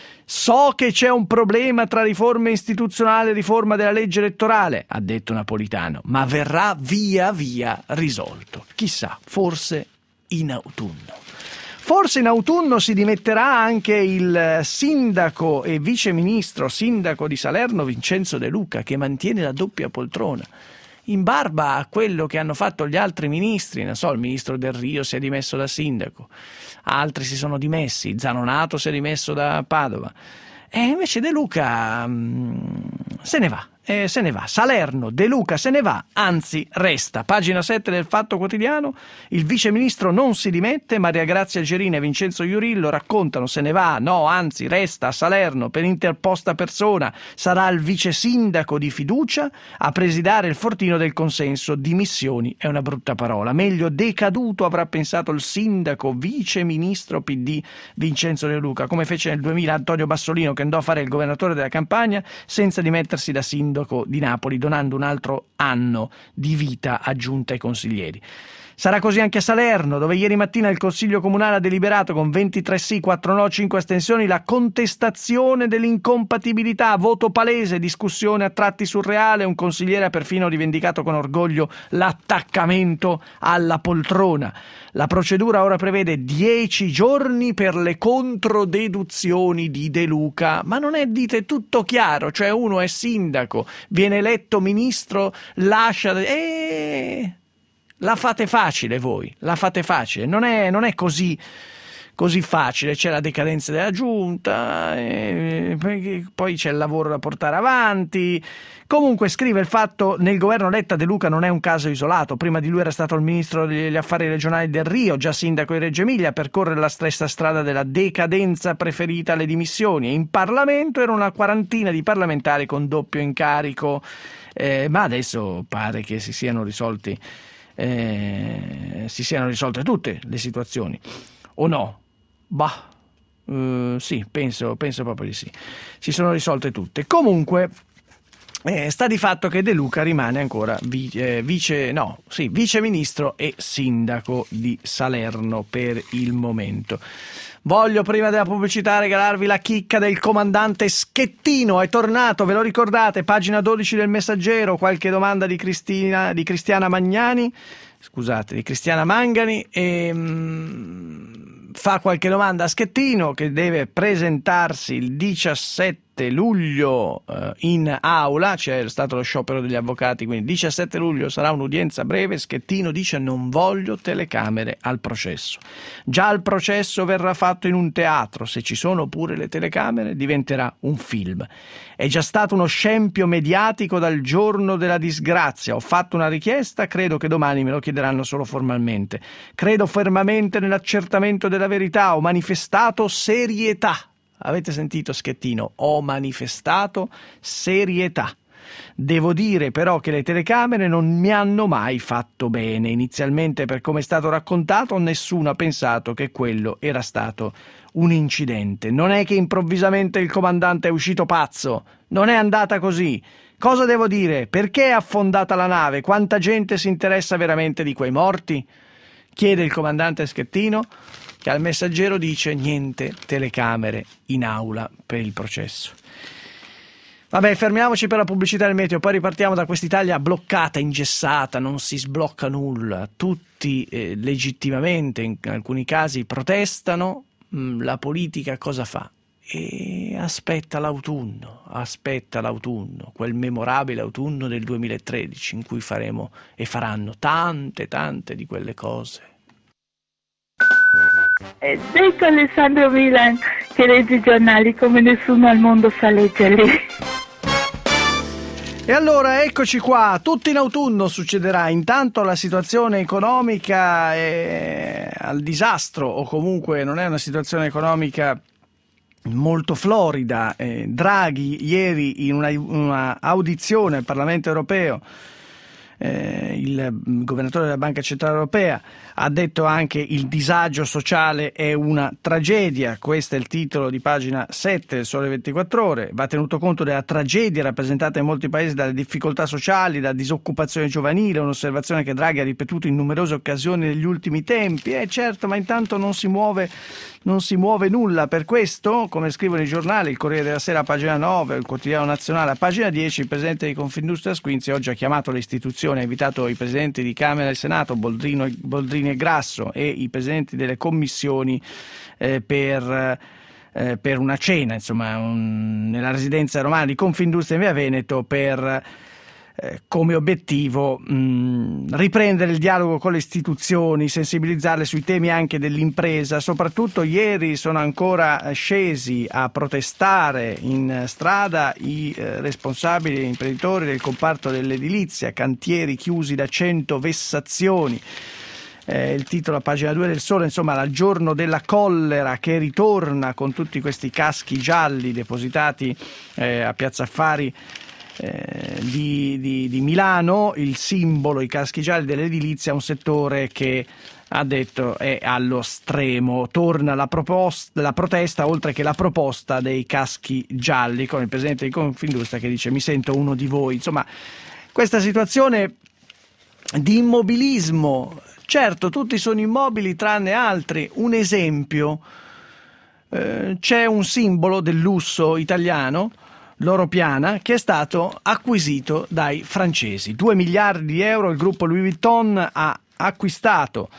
So che c'è un problema tra riforma istituzionale e riforma della legge elettorale, ha detto Napolitano, ma verrà via via risolto. Chissà, forse in autunno. Forse in autunno si dimetterà anche il sindaco e viceministro sindaco di Salerno Vincenzo De Luca, che mantiene la doppia poltrona. In barba a quello che hanno fatto gli altri ministri, non so, il ministro Del Rio si è dimesso da sindaco, altri si sono dimessi, Zanonato si è dimesso da Padova, e invece De Luca mh, se ne va, eh, se ne va. Salerno, De Luca se ne va, anzi resta. Pagina sette del Fatto Quotidiano, il viceministro non si dimette, Maria Grazia Gerina e Vincenzo Iurillo raccontano se ne va, no, anzi resta a Salerno per interposta persona, sarà il vice sindaco di fiducia a presidare il fortino del consenso. Dimissioni è una brutta parola, meglio decaduto avrà pensato il sindaco vice ministro P D Vincenzo De Luca, come fece nel duemila Antonio Bassolino, che andò a fare il governatore della Campania senza dimettersi da sindaco di Napoli, donando un altro anno di vita aggiunta ai consiglieri. Sarà così anche a Salerno, dove ieri mattina il Consiglio Comunale ha deliberato con ventitré sì, quattro no, cinque astensioni la contestazione dell'incompatibilità, voto palese, discussione a tratti surreale, un consigliere ha perfino rivendicato con orgoglio l'attaccamento alla poltrona. La procedura ora prevede dieci giorni per le controdeduzioni di De Luca, ma non è, dite, tutto chiaro, cioè uno è sindaco, viene eletto ministro, lascia... Eh... La fate facile voi, la fate facile, non è, non è così, così facile, c'è la decadenza della giunta, e poi c'è il lavoro da portare avanti. Comunque, scrive il Fatto, nel governo Letta De Luca non è un caso isolato, prima di lui era stato il ministro degli affari regionali Del Rio, già sindaco di Reggio Emilia, a percorrere la stessa strada della decadenza preferita alle dimissioni, e in Parlamento era una quarantina di parlamentari con doppio incarico, eh, ma adesso pare che si siano risolti Eh, si siano risolte tutte le situazioni, o no? Bah, eh, sì, penso, penso proprio di sì. Si sono risolte tutte. Comunque, eh, sta di fatto che De Luca rimane ancora vi, eh, vice, no, sì, vice ministro e sindaco di Salerno per il momento. Voglio, prima della pubblicità, regalarvi la chicca del comandante Schettino. È tornato, ve lo ricordate? Pagina dodici del Messaggero. Qualche domanda di Cristina, di Cristiana Magnani, scusate, di Cristiana Mangani, e mh, fa qualche domanda a Schettino, che deve presentarsi il diciassette luglio eh, in aula. C'è stato lo sciopero degli avvocati, quindi diciassette luglio sarà un'udienza breve. Schettino dice: non voglio telecamere al processo. Già il processo verrà fatto in un teatro, se ci sono pure le telecamere diventerà un film. È già stato uno scempio mediatico dal giorno della disgrazia. Ho fatto una richiesta, credo che domani me lo chiederanno solo formalmente. Credo fermamente nell'accertamento della verità, ho manifestato serietà. Avete sentito Schettino? Ho manifestato serietà. Devo dire però che le telecamere non mi hanno mai fatto bene. Inizialmente, per come è stato raccontato, nessuno ha pensato che quello era stato un incidente. Non è che improvvisamente il comandante è uscito pazzo. Non è andata così. Cosa devo dire? Perché è affondata la nave? Quanta gente si interessa veramente di quei morti? Chiede il comandante Schettino, che al Messaggero dice: niente telecamere in aula per il processo. Vabbè, fermiamoci per la pubblicità del meteo, poi ripartiamo da quest'Italia bloccata, ingessata, non si sblocca nulla. Tutti eh, legittimamente, in alcuni casi, protestano. Mh, la politica cosa fa? E aspetta l'autunno, aspetta l'autunno, quel memorabile autunno del duemilatredici, in cui faremo e faranno tante, tante di quelle cose. Ed ecco Alessandro Milan che legge i giornali come nessuno al mondo sa leggerli. E allora eccoci qua, tutto in autunno succederà. Intanto la situazione economica è al disastro, o comunque non è una situazione economica molto florida. Eh, Draghi ieri in una, una audizione al Parlamento europeo, eh, il governatore della Banca Centrale Europea, ha detto anche: il disagio sociale è una tragedia. Questo è il titolo di pagina sette del Sole ventiquattro Ore. Va tenuto conto della tragedia rappresentata in molti paesi dalle difficoltà sociali, dalla disoccupazione giovanile, un'osservazione che Draghi ha ripetuto in numerose occasioni negli ultimi tempi. Eh certo, ma intanto non si muove non si muove nulla. Per questo, come scrivono i giornali, il Corriere della Sera a pagina nove, il Quotidiano Nazionale a pagina dieci, il presidente di Confindustria Squinzi oggi ha chiamato le istituzioni, ha invitato i presidenti di Camera e Senato, Boldrino, Boldrini e Grasso, e i presidenti delle commissioni eh, per, eh, per una cena, insomma, un, nella residenza romana di Confindustria in Via Veneto, per eh, come obiettivo mh, riprendere il dialogo con le istituzioni, sensibilizzarle sui temi anche dell'impresa. Soprattutto ieri sono ancora scesi a protestare in strada i eh, responsabili e imprenditori del comparto dell'edilizia, cantieri chiusi da cento vessazioni. Eh, il titolo a pagina due del Sole, insomma, il giorno della collera che ritorna con tutti questi caschi gialli depositati eh, a Piazza Affari eh, di, di, di Milano, il simbolo, i caschi gialli dell'edilizia, un settore che ha detto è allo stremo. Torna la, proposta, la protesta, oltre che la proposta dei caschi gialli, con il presidente di Confindustria che dice: mi sento uno di voi. Insomma, questa situazione di immobilismo. Certo, tutti sono immobili tranne altri. Un esempio, eh, c'è un simbolo del lusso italiano, Loro Piana, che è stato acquisito dai francesi. due miliardi di euro il gruppo Louis Vuitton ha acquistato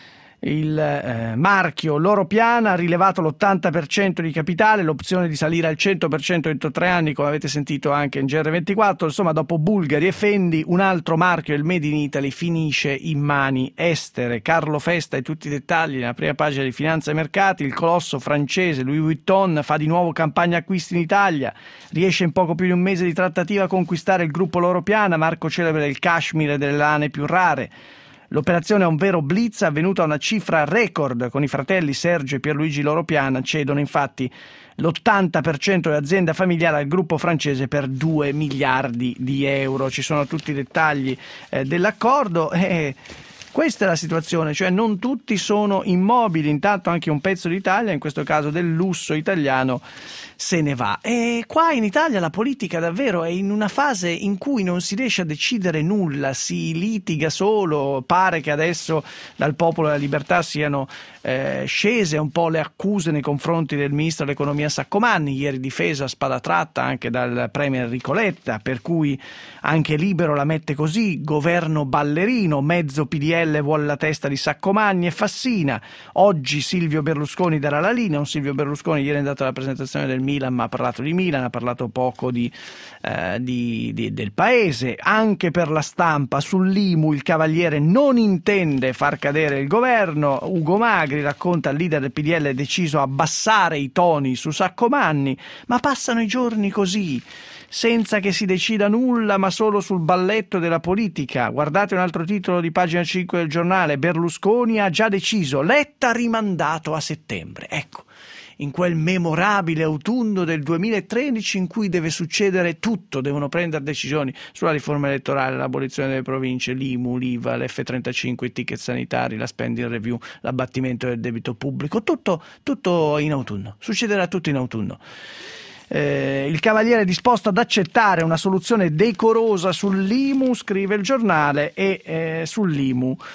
il eh, marchio Loro Piana, ha rilevato l'ottanta per cento di capitale, l'opzione di salire al cento per cento entro tre anni, come avete sentito anche in G R ventiquattro. Insomma, dopo Bulgari e Fendi, un altro marchio, il Made in Italy, finisce in mani estere. Carlo Festa e tutti i dettagli nella prima pagina di Finanza e Mercati. Il colosso francese Louis Vuitton fa di nuovo campagna acquisti in Italia, riesce in poco più di un mese di trattativa a conquistare il gruppo Loro Piana, marco celebre del cashmere e delle lane più rare. L'operazione è un vero blitz, avvenuta a una cifra record, con i fratelli Sergio e Pierluigi Loro Piana cedono infatti l'ottanta per cento dell'azienda familiare al gruppo francese per due miliardi di euro. Ci sono tutti i dettagli eh, dell'accordo e questa è la situazione, cioè non tutti sono immobili, intanto anche un pezzo d'Italia, in questo caso del lusso italiano, se ne va. E qua in Italia la politica davvero è in una fase in cui non si riesce a decidere nulla, si litiga solo. Pare che adesso dal Popolo della Libertà siano eh, scese un po' le accuse nei confronti del ministro dell'economia Saccomanni, ieri difesa a spada tratta anche dal premier Enrico Letta, per cui anche Libero la mette così: governo ballerino, mezzo P D L vuole la testa di Saccomanni e Fassina. Oggi Silvio Berlusconi darà la linea, un Silvio Berlusconi ieri è andato alla presentazione del Milan, ma ha parlato di Milan, ha parlato poco di, eh, di, di, del paese. Anche per la Stampa sull'I M U il Cavaliere non intende far cadere il governo. Ugo Magri racconta il leader del P D L è deciso a abbassare i toni su Saccomanni, ma passano i giorni così, senza che si decida nulla, ma solo sul balletto della politica. Guardate un altro titolo di pagina cinque del giornale: Berlusconi ha già deciso, Letta rimandato a settembre. Ecco, in quel memorabile autunno del duemilatredici in cui deve succedere tutto, devono prendere decisioni sulla riforma elettorale, l'abolizione delle province, l'I M U, l'I V A, l'F trentacinque, i ticket sanitari, la spending review, l'abbattimento del debito pubblico, tutto, tutto in autunno, succederà tutto in autunno. Eh, il Cavaliere è disposto ad accettare una soluzione decorosa sull'I M U, scrive il giornale, e eh, sull'I M U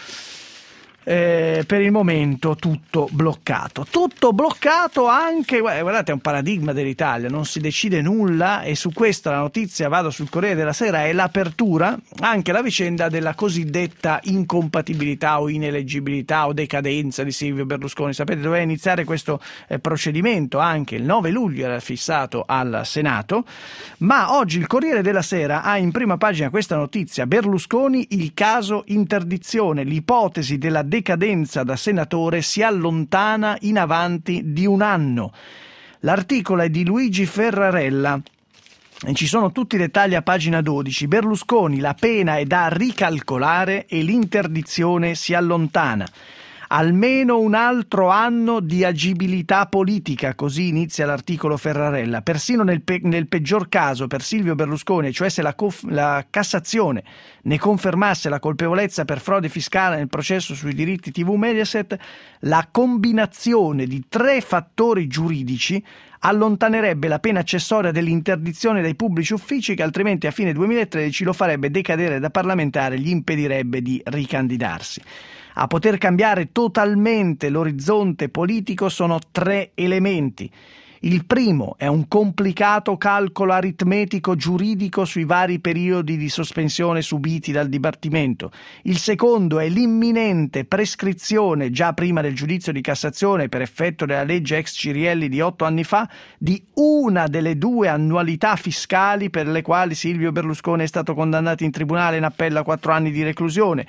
Eh, per il momento tutto bloccato. Tutto bloccato anche, guardate, è un paradigma dell'Italia, non si decide nulla, e su questa la notizia, vado sul Corriere della Sera, è l'apertura, anche la vicenda della cosiddetta incompatibilità o ineleggibilità o decadenza di Silvio Berlusconi. Sapete, doveva iniziare questo eh, procedimento anche il nove luglio, era fissato al Senato, ma oggi il Corriere della Sera ha in prima pagina questa notizia: Berlusconi, il caso interdizione, l'ipotesi della decadenza da senatore si allontana in avanti di un anno. L'articolo è di Luigi Ferrarella e ci sono tutti i dettagli a pagina dodici. Berlusconi, la pena è da ricalcolare e l'interdizione si allontana. Almeno un altro anno di agibilità politica, così inizia l'articolo Ferrarella. Persino nel, pe- nel peggior caso per Silvio Berlusconi, cioè se la, cof- la Cassazione ne confermasse la colpevolezza per frode fiscale nel processo sui diritti tivù Mediaset, la combinazione di tre fattori giuridici allontanerebbe la pena accessoria dell'interdizione dai pubblici uffici, che altrimenti a fine duemilatredici lo farebbe decadere da parlamentare e gli impedirebbe di ricandidarsi. A poter cambiare totalmente l'orizzonte politico sono tre elementi. Il primo è un complicato calcolo aritmetico giuridico sui vari periodi di sospensione subiti dal Dipartimento. Il secondo è l'imminente prescrizione, già prima del giudizio di Cassazione per effetto della legge ex Cirielli di otto anni fa, di una delle due annualità fiscali per le quali Silvio Berlusconi è stato condannato in tribunale in appello a quattro anni di reclusione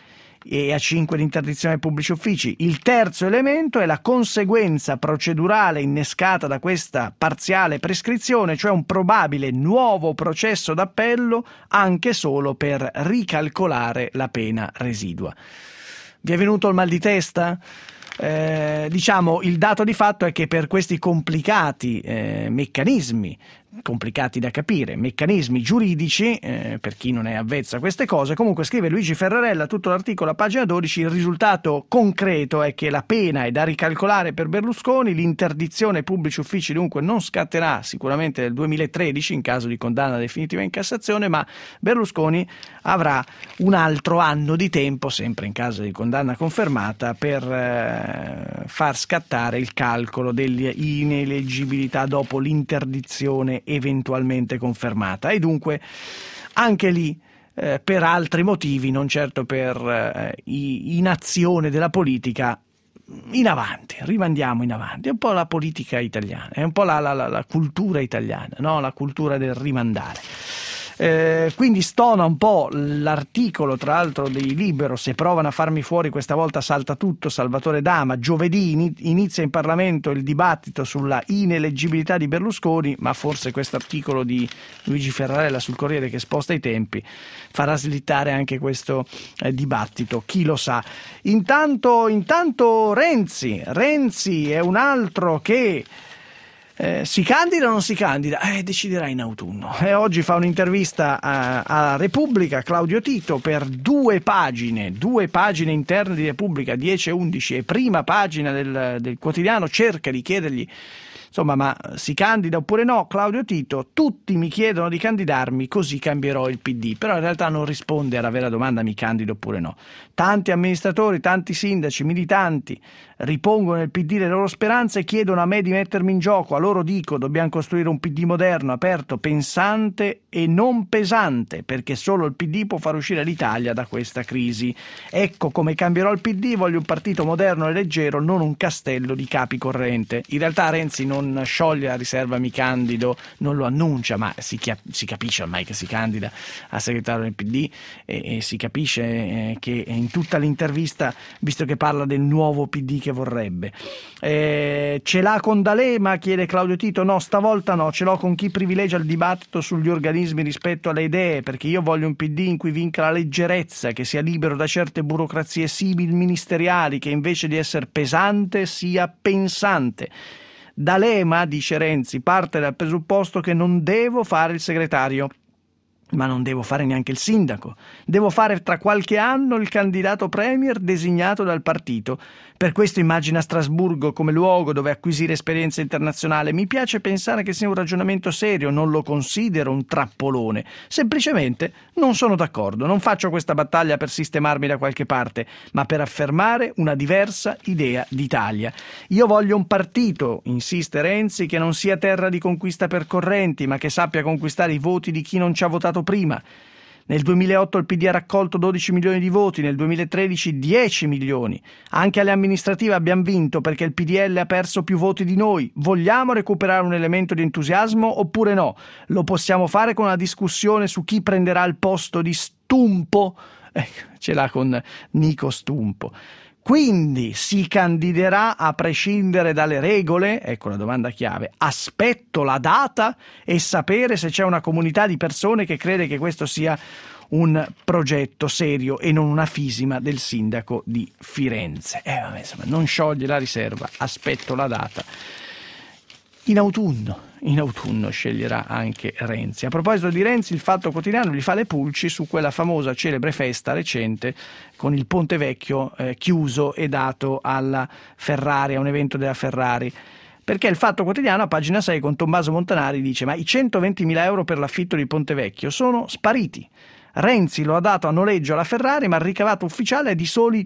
e a cinque di interdizione ai pubblici uffici. Il terzo elemento è la conseguenza procedurale innescata da questa parziale prescrizione, cioè un probabile nuovo processo d'appello anche solo per ricalcolare la pena residua. Vi è venuto il mal di testa? Eh, diciamo, il dato di fatto è che per questi complicati eh, meccanismi complicati da capire, meccanismi giuridici, eh, per chi non è avvezzo a queste cose. Comunque scrive Luigi Ferrarella, tutto l'articolo a pagina dodici, il risultato concreto è che la pena è da ricalcolare per Berlusconi, l'interdizione ai pubblici uffici dunque non scatterà sicuramente nel duemilatredici in caso di condanna definitiva in Cassazione, ma Berlusconi avrà un altro anno di tempo, sempre in caso di condanna confermata, per eh, far scattare il calcolo dell'ineleggibilità dopo l'interdizione eventualmente confermata, e dunque anche lì eh, per altri motivi, non certo per eh, inazione della politica, in avanti, rimandiamo in avanti. È un po' la politica italiana, è un po' la, la, la, la cultura italiana, no? La cultura del rimandare. Eh, quindi stona un po' l'articolo, tra l'altro, di Libero, se provano a farmi fuori questa volta salta tutto, Salvatore Dama, giovedì inizia in Parlamento il dibattito sulla ineleggibilità di Berlusconi, ma forse questo articolo di Luigi Ferrarella sul Corriere che sposta i tempi farà slittare anche questo eh, dibattito, chi lo sa. Intanto, intanto Renzi, Renzi è un altro che Eh, si candida o non si candida? Eh, deciderà in autunno. E oggi fa un'intervista a, a Repubblica, Claudio Tito, per due pagine, due pagine interne di Repubblica, dieci e undici, e prima pagina del, del quotidiano, cerca di chiedergli, insomma, ma si candida oppure no? Claudio Tito, tutti mi chiedono di candidarmi, così cambierò il P D, però in realtà non risponde alla vera domanda, mi candido oppure no. Tanti amministratori, tanti sindaci, militanti ripongono nel P D le loro speranze e chiedono a me di mettermi in gioco. A loro dico, dobbiamo costruire un P D moderno, aperto, pensante e non pesante, perché solo il P D può far uscire l'Italia da questa crisi. Ecco come cambierò il P D, voglio un partito moderno e leggero, non un castello di capi corrente. In realtà Renzi non scioglie la riserva mi candido, non lo annuncia, ma si, chia- si capisce ormai che si candida a segretario del P D, e, e si capisce eh, che in tutta l'intervista, visto che parla del nuovo P D che vorrebbe. Eh, ce l'ha con D'Alema, chiede Claudio Tito. No, stavolta no, ce l'ho con chi privilegia il dibattito sugli organismi rispetto alle idee, perché io voglio un P D in cui vinca la leggerezza, che sia libero da certe burocrazie simil ministeriali, che invece di essere pesante sia pensante. D'Alema, dice Renzi, parte dal presupposto che non devo fare il segretario, ma non devo fare neanche il sindaco, devo fare tra qualche anno il candidato premier designato dal partito. Per questo immagina Strasburgo come luogo dove acquisire esperienza internazionale. Mi piace pensare che sia un ragionamento serio, non lo considero un trappolone. Semplicemente non sono d'accordo, non faccio questa battaglia per sistemarmi da qualche parte, ma per affermare una diversa idea d'Italia. Io voglio un partito, insiste Renzi, che non sia terra di conquista per correnti, ma che sappia conquistare i voti di chi non ci ha votato prima. Nel duemilaotto il P D ha raccolto dodici milioni di voti, nel duemilatredici dieci milioni. Anche alle amministrative abbiamo vinto perché il P D L ha perso più voti di noi. Vogliamo recuperare un elemento di entusiasmo oppure no? Lo possiamo fare con una discussione su chi prenderà il posto di Stumpo? Eh, ce l'ha con Nico Stumpo. Quindi si candiderà a prescindere dalle regole? Ecco la domanda chiave. Aspetto la data e sapere se c'è una comunità di persone che crede che questo sia un progetto serio e non una fisima del sindaco di Firenze. Eh, vabbè, insomma, non scioglie la riserva, aspetto la data. In autunno, in autunno sceglierà anche Renzi. A proposito di Renzi, il Fatto Quotidiano gli fa le pulci su quella famosa celebre festa recente con il Ponte Vecchio eh, chiuso e dato alla Ferrari, a un evento della Ferrari. Perché il Fatto Quotidiano a pagina sei con Tommaso Montanari dice: ma i centoventimila euro per l'affitto di Ponte Vecchio sono spariti. Renzi lo ha dato a noleggio alla Ferrari, ma il ricavato ufficiale è di soli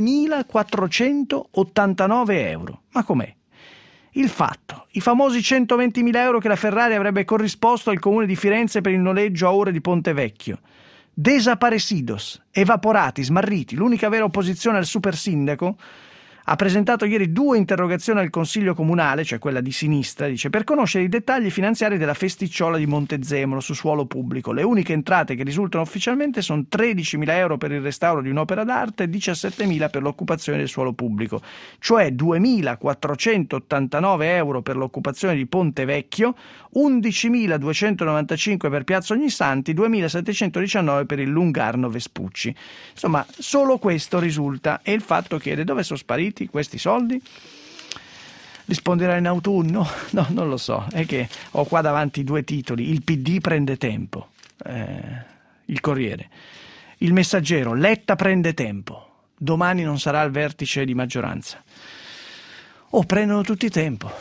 duemilaquattrocentottantanove euro. Ma com'è? Il Fatto, i famosi centoventimila euro che la Ferrari avrebbe corrisposto al comune di Firenze per il noleggio a ore di Ponte Vecchio. Desaparecidos, evaporati, smarriti. L'unica vera opposizione al super sindaco ha presentato ieri due interrogazioni al Consiglio Comunale, cioè quella di sinistra, dice, per conoscere i dettagli finanziari della festicciola di Montezemolo su suolo pubblico. Le uniche entrate che risultano ufficialmente sono tredicimila euro per il restauro di un'opera d'arte e diciassettemila per l'occupazione del suolo pubblico, cioè duemilaquattrocentottantanove euro per l'occupazione di Ponte Vecchio, undicimiladuecentonovantacinque per Piazza Ognissanti, duemilasettecentodiciannove per il Lungarno Vespucci. Insomma, solo questo risulta, e il Fatto chiede: dove sono spariti questi soldi? risponderà in autunno? No, non lo so, è che ho qua davanti due titoli. Il P D prende tempo, eh, il Corriere. Il Messaggero, Letta prende tempo, domani non sarà il vertice di maggioranza. O prendono tutti tempo.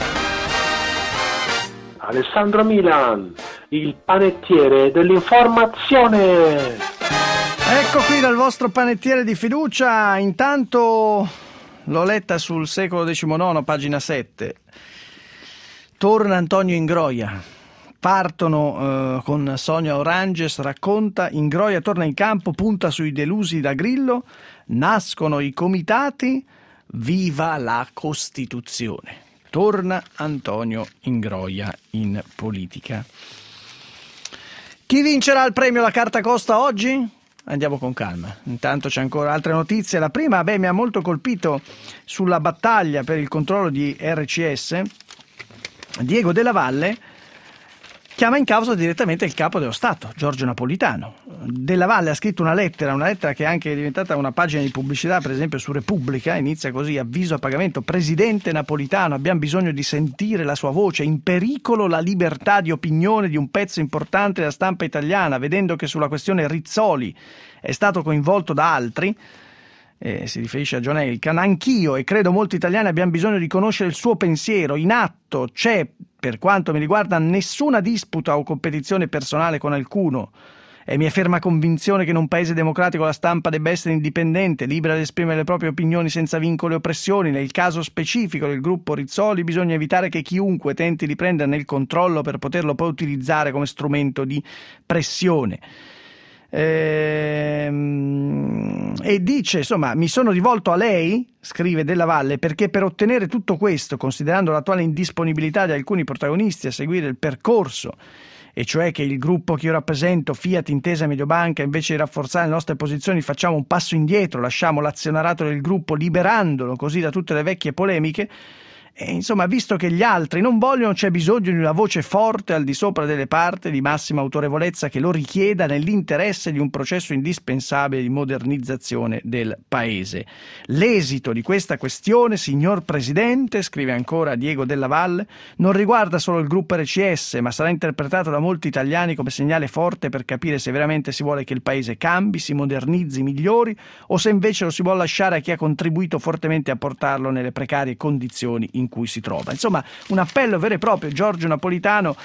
Alessandro Milan, il panettiere dell'informazione. Ecco qui dal vostro panettiere di fiducia. Intanto l'ho letta sul Secolo diciannove, pagina sette. Torna Antonio Ingroia. Partono eh, con Sonia Oranges, racconta, Ingroia torna in campo, punta sui delusi da Grillo, nascono i comitati, viva la Costituzione. Torna Antonio Ingroia in politica. Chi vincerà il premio La Carta Costa oggi? Andiamo con calma, intanto c'è ancora altre notizie. La prima, beh, mi ha molto colpito sulla battaglia per il controllo di R C S. Diego Della Valle chiama in causa direttamente il capo dello Stato, Giorgio Napolitano. Della Valle ha scritto una lettera, una lettera che è anche diventata una pagina di pubblicità, per esempio su Repubblica, inizia così: avviso a pagamento, Presidente Napolitano, abbiamo bisogno di sentire la sua voce, in pericolo la libertà di opinione di un pezzo importante della stampa italiana, vedendo che sulla questione Rizzoli è stato coinvolto da altri. Eh, si riferisce a John Elkann, anch'io e credo molti italiani abbiamo bisogno di conoscere il suo pensiero. In atto c'è, per quanto mi riguarda, nessuna disputa o competizione personale con alcuno. È mia ferma convinzione che in un paese democratico la stampa debba essere indipendente, libera di esprimere le proprie opinioni senza vincoli o pressioni. Nel caso specifico del gruppo Rizzoli bisogna evitare che chiunque tenti di prenderne il controllo per poterlo poi utilizzare come strumento di pressione. Ehm, e dice, insomma, mi sono rivolto a lei, scrive Della Valle, perché per ottenere tutto questo, considerando l'attuale indisponibilità di alcuni protagonisti a seguire il percorso, e cioè che il gruppo che io rappresento, Fiat, Intesa, Mediobanca, invece di rafforzare le nostre posizioni facciamo un passo indietro, lasciamo l'azionarato del gruppo liberandolo così da tutte le vecchie polemiche. E insomma, visto che gli altri non vogliono, c'è bisogno di una voce forte al di sopra delle parti, di massima autorevolezza, che lo richieda nell'interesse di un processo indispensabile di modernizzazione del paese. L'esito di questa questione, signor Presidente, scrive ancora Diego Della Valle, non riguarda solo il gruppo R C S, ma sarà interpretato da molti italiani come segnale forte per capire se veramente si vuole che il paese cambi, si modernizzi, migliori, o se invece lo si vuole lasciare a chi ha contribuito fortemente a portarlo nelle precarie condizioni in in cui si trova. Insomma, un appello vero e proprio. Giorgio Napolitano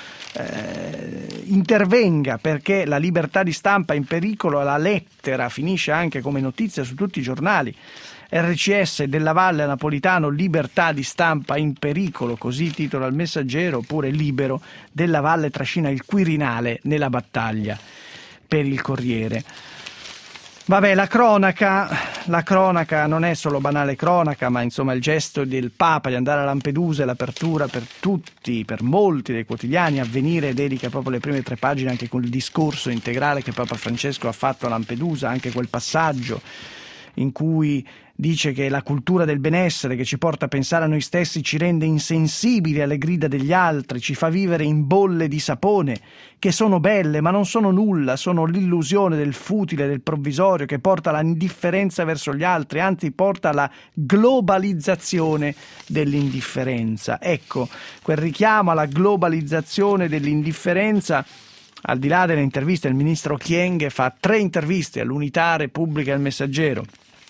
eh, intervenga perché la libertà di stampa è in pericolo. La lettera finisce anche come notizia su tutti i giornali. R C S, Della Valle, Napolitano, libertà di stampa in pericolo, così titola il Messaggero. Oppure Libero, Della Valle trascina il Quirinale nella battaglia per il Corriere. Vabbè, la cronaca, la cronaca non è solo banale cronaca, ma insomma il gesto del Papa di andare a Lampedusa e l'apertura per tutti, per molti dei quotidiani. Avvenire dedica proprio le prime tre pagine anche con il discorso integrale che Papa Francesco ha fatto a Lampedusa, anche quel passaggio in cui dice che la cultura del benessere che ci porta a pensare a noi stessi ci rende insensibili alle grida degli altri, ci fa vivere in bolle di sapone, che sono belle ma non sono nulla, sono l'illusione del futile, del provvisorio, che porta all'indifferenza verso gli altri, anzi porta alla globalizzazione dell'indifferenza. Ecco, quel richiamo alla globalizzazione dell'indifferenza, al di là delle interviste, il ministro Kyenge fa tre interviste all'Unità, Repubblica e al Messaggero.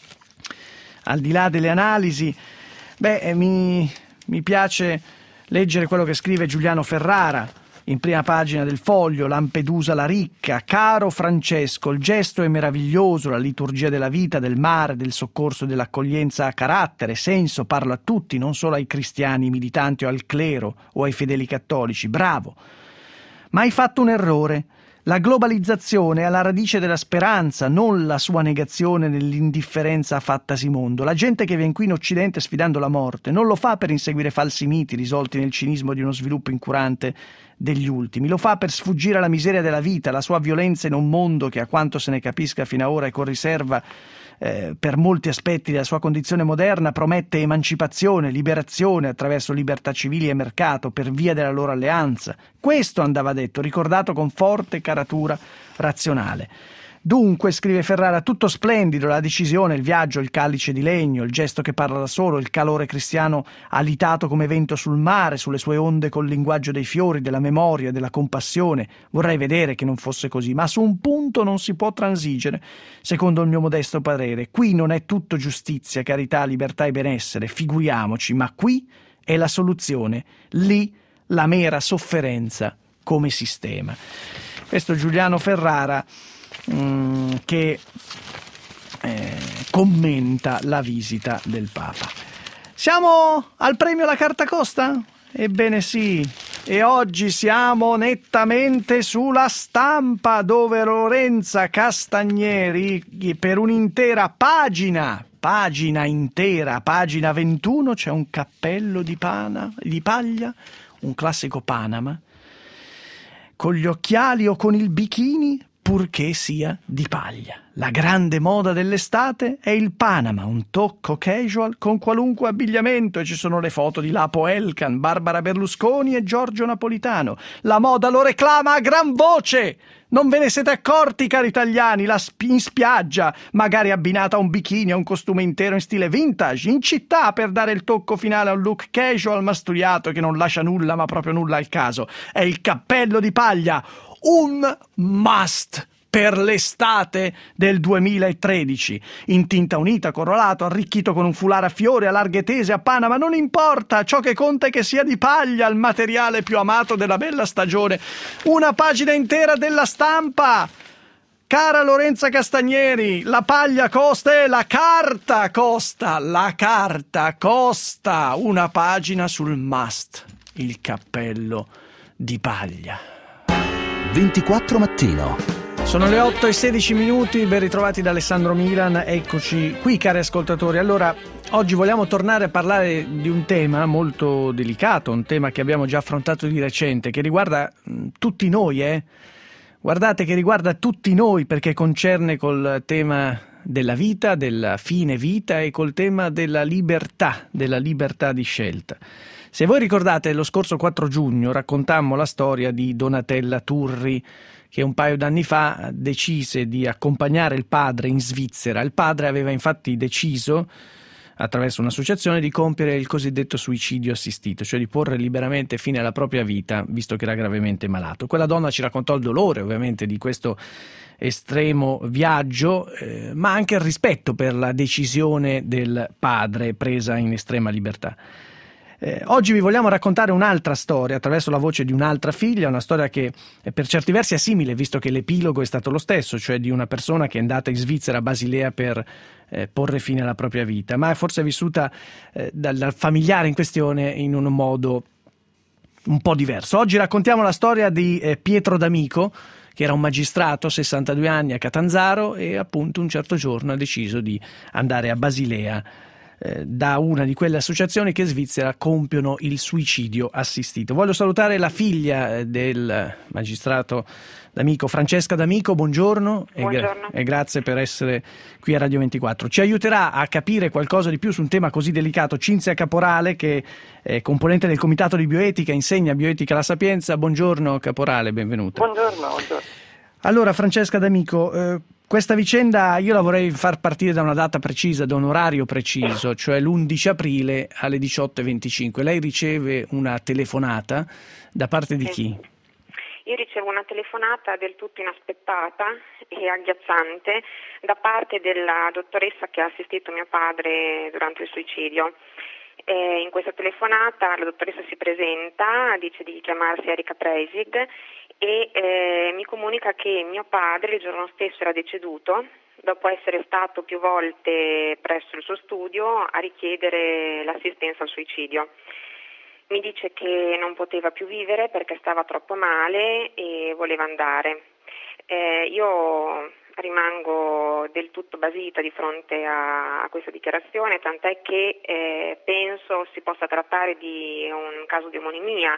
Al di là delle analisi, beh, mi, mi piace leggere quello che scrive Giuliano Ferrara in prima pagina del Foglio. Lampedusa la ricca, caro Francesco, il gesto è meraviglioso, la liturgia della vita, del mare, del soccorso e dell'accoglienza ha carattere, senso, parla a tutti, non solo ai cristiani militanti o al clero o ai fedeli cattolici. Bravo, ma hai fatto un errore. La globalizzazione è alla radice della speranza, non la sua negazione nell'indifferenza fattasi mondo. La gente che viene qui in Occidente sfidando la morte non lo fa per inseguire falsi miti risolti nel cinismo di uno sviluppo incurante degli ultimi, lo fa per sfuggire alla miseria della vita, alla sua violenza in un mondo che, a quanto se ne capisca fino ad ora e con riserva eh, per molti aspetti della sua condizione moderna, promette emancipazione, liberazione attraverso libertà civili e mercato per via della loro alleanza. Questo andava detto, ricordato con forte caratura razionale. Dunque, scrive Ferrara, tutto splendido, la decisione, il viaggio, il calice di legno, il gesto che parla da solo, il calore cristiano alitato come vento sul mare, sulle sue onde col linguaggio dei fiori, della memoria, della compassione. Vorrei vedere che non fosse così, ma su un punto non si può transigere, secondo il mio modesto parere. Qui non è tutto giustizia, carità, libertà e benessere, figuriamoci, ma qui è la soluzione, lì la mera sofferenza come sistema. Questo Giuliano Ferrara mh, che eh, commenta la visita del Papa. Siamo al premio La Carta Costa? Ebbene sì, e oggi siamo nettamente sulla Stampa, dove Lorenza Castagneri per un'intera pagina, pagina intera, pagina ventuno, c'è un cappello di, pana, di paglia, un classico Panama, con gli occhiali o con il bikini, purché sia di paglia. La grande moda dell'estate è il Panama, un tocco casual con qualunque abbigliamento, e ci sono le foto di Lapo Elkan, Barbara Berlusconi e Giorgio Napolitano. La moda lo reclama a gran voce! Non ve ne siete accorti, cari italiani? La sp- in spiaggia, magari abbinata a un bikini, a un costume intero in stile vintage, in città per dare il tocco finale a un look casual ma studiato che non lascia nulla, ma proprio nulla al caso. È il cappello di paglia, un must per l'estate del duemilatredici, in tinta unita, corollato, arricchito con un foulard a fiore, a larghe tese, a Panama, non importa, ciò che conta è che sia di paglia, il materiale più amato della bella stagione. Una pagina intera della Stampa. Cara Lorenza Castagneri, la paglia costa e la carta costa, la carta costa, una pagina sul must, il cappello di paglia. ventiquattro Mattino. Sono le otto e sedici minuti, ben ritrovati da Alessandro Milan, eccoci qui cari ascoltatori. Allora, oggi vogliamo tornare a parlare di un tema molto delicato, un tema che abbiamo già affrontato di recente, che riguarda mh, tutti noi, eh? Guardate che riguarda tutti noi, perché concerne col tema della vita, della fine vita e col tema della libertà, della libertà di scelta. Se voi ricordate, lo scorso quattro giugno raccontammo la storia di Donatella Turri, che un paio d'anni fa decise di accompagnare il padre in Svizzera. Il padre aveva infatti deciso, attraverso un'associazione, di compiere il cosiddetto suicidio assistito, cioè di porre liberamente fine alla propria vita, visto che era gravemente malato. Quella donna ci raccontò il dolore, ovviamente, di questo estremo viaggio, eh, ma anche il rispetto per la decisione del padre presa in estrema libertà. Eh, oggi vi vogliamo raccontare un'altra storia attraverso la voce di un'altra figlia, una storia che eh, per certi versi è simile, visto che l'epilogo è stato lo stesso, cioè di una persona che è andata in Svizzera, a Basilea, per eh, porre fine alla propria vita, ma è forse vissuta eh, dal, dal familiare in questione in un modo un po' diverso. Oggi raccontiamo la storia di eh, Pietro D'Amico, che era un magistrato, sessantadue anni, a Catanzaro, e appunto un certo giorno ha deciso di andare a Basilea da una di quelle associazioni che in Svizzera compiono il suicidio assistito. Voglio salutare la figlia del magistrato D'Amico, Francesca D'Amico, buongiorno, buongiorno. E, gra- e grazie per essere qui a Radio ventiquattro. Ci aiuterà a capire qualcosa di più su un tema così delicato Cinzia Caporale, che è componente del Comitato di Bioetica, insegna bioetica alla Sapienza. Buongiorno Caporale, benvenuta. Buongiorno, buongiorno. Allora Francesca D'Amico, eh, questa vicenda io la vorrei far partire da una data precisa, da un orario preciso, cioè l'undici aprile alle diciotto e venticinque. Lei riceve una telefonata da parte di chi? Io ricevo una telefonata del tutto inaspettata e agghiacciante da parte della dottoressa che ha assistito mio padre durante il suicidio. Eh, in questa telefonata la dottoressa si presenta, dice di chiamarsi Erika Preisig e eh, mi comunica che mio padre il giorno stesso era deceduto dopo essere stato più volte presso il suo studio a richiedere l'assistenza al suicidio. Mi dice che non poteva più vivere perché stava troppo male e voleva andare. Eh, io rimango del tutto basita di fronte a, a questa dichiarazione, tant'è che eh, penso si possa trattare di un caso di omonimia.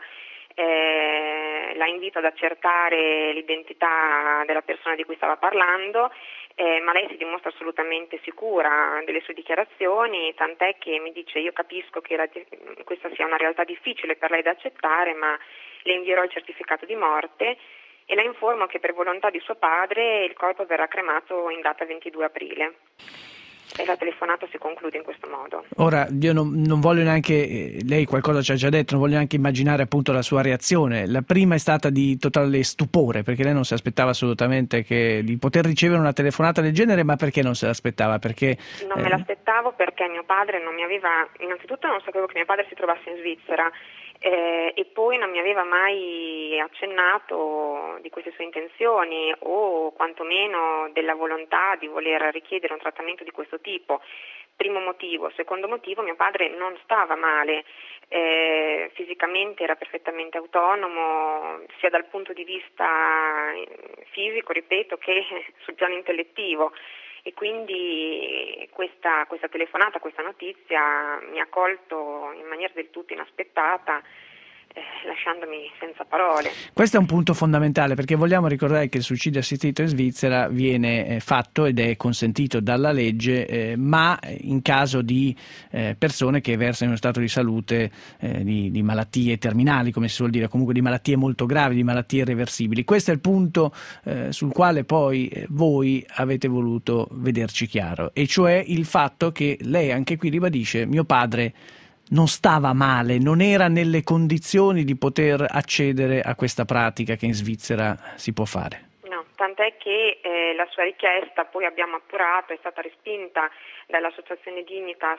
Eh, la invito ad accertare l'identità della persona di cui stava parlando, eh, ma lei si dimostra assolutamente sicura delle sue dichiarazioni, tant'è che mi dice: io capisco che la, questa sia una realtà difficile per lei da accettare, ma le invierò il certificato di morte e la informo che per volontà di suo padre il corpo verrà cremato in data ventidue aprile. E la telefonata si conclude in questo modo. Ora, io non, non voglio neanche, lei qualcosa ci ha già detto, non voglio neanche immaginare appunto la sua reazione. La prima è stata di totale stupore, perché lei non si aspettava assolutamente che, di poter ricevere una telefonata del genere, ma perché non se l'aspettava? Perché, non eh... me l'aspettavo perché mio padre non mi aveva, innanzitutto non sapevo che mio padre si trovasse in Svizzera, Eh, e poi non mi aveva mai accennato di queste sue intenzioni o quantomeno della volontà di voler richiedere un trattamento di questo tipo. Primo motivo. Secondo motivo, mio padre non stava male, eh, fisicamente era perfettamente autonomo sia dal punto di vista fisico, ripeto, che sul piano intellettivo. E quindi questa, questa telefonata, questa notizia mi ha colto in maniera del tutto inaspettata, eh, lasciandomi senza parole. Questo è un punto fondamentale, perché vogliamo ricordare che il suicidio assistito in Svizzera viene eh, fatto ed è consentito dalla legge, eh, ma in caso di eh, persone che versano in uno stato di salute eh, di, di malattie terminali, come si suol dire, comunque di malattie molto gravi, di malattie irreversibili. Questo è il punto eh, sul quale poi eh, voi avete voluto vederci chiaro, e cioè il fatto che lei anche qui ribadisce: mio padre non stava male, non era nelle condizioni di poter accedere a questa pratica che in Svizzera si può fare. No, tant'è che eh, la sua richiesta poi abbiamo appurato, è stata respinta dall'associazione Dignitas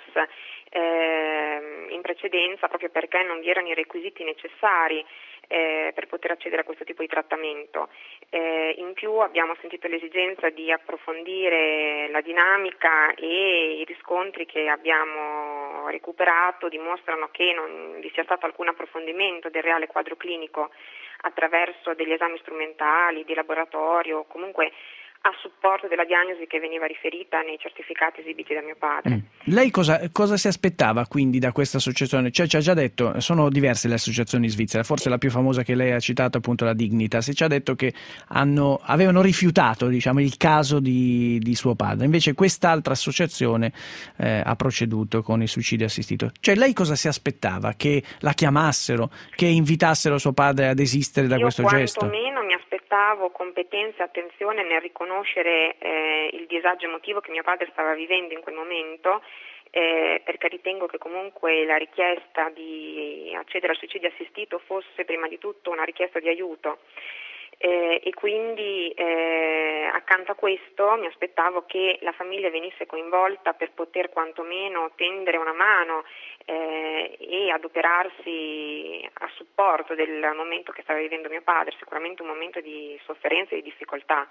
eh, in precedenza, proprio perché non vi erano i requisiti necessari eh, per poter accedere a questo tipo di trattamento. Eh, in più abbiamo sentito l'esigenza di approfondire la dinamica, e i riscontri che abbiamo recuperato dimostrano che non vi sia stato alcun approfondimento del reale quadro clinico attraverso degli esami strumentali, di laboratorio, comunque a supporto della diagnosi che veniva riferita nei certificati esibiti da mio padre. Mm. Lei cosa, cosa si aspettava quindi da questa associazione? Cioè, ci ha già detto, sono diverse le associazioni svizzere, forse la più famosa che lei ha citato è appunto la Dignitas, e ci ha detto che hanno, avevano rifiutato, diciamo, il caso di, di suo padre, invece quest'altra associazione eh, ha proceduto con il suicidio assistito. Cioè, lei cosa si aspettava? Che la chiamassero, che invitassero suo padre a desistere da Io questo gesto? Quantomeno mi aspettavo competenza e attenzione nel riconoscere eh, il disagio emotivo che mio padre stava vivendo in quel momento, eh, perché ritengo che comunque la richiesta di accedere al suicidio assistito fosse prima di tutto una richiesta di aiuto. Eh, e quindi eh, accanto a questo mi aspettavo che la famiglia venisse coinvolta per poter quantomeno tendere una mano eh, e adoperarsi a supporto del momento che stava vivendo mio padre, sicuramente un momento di sofferenza e di difficoltà.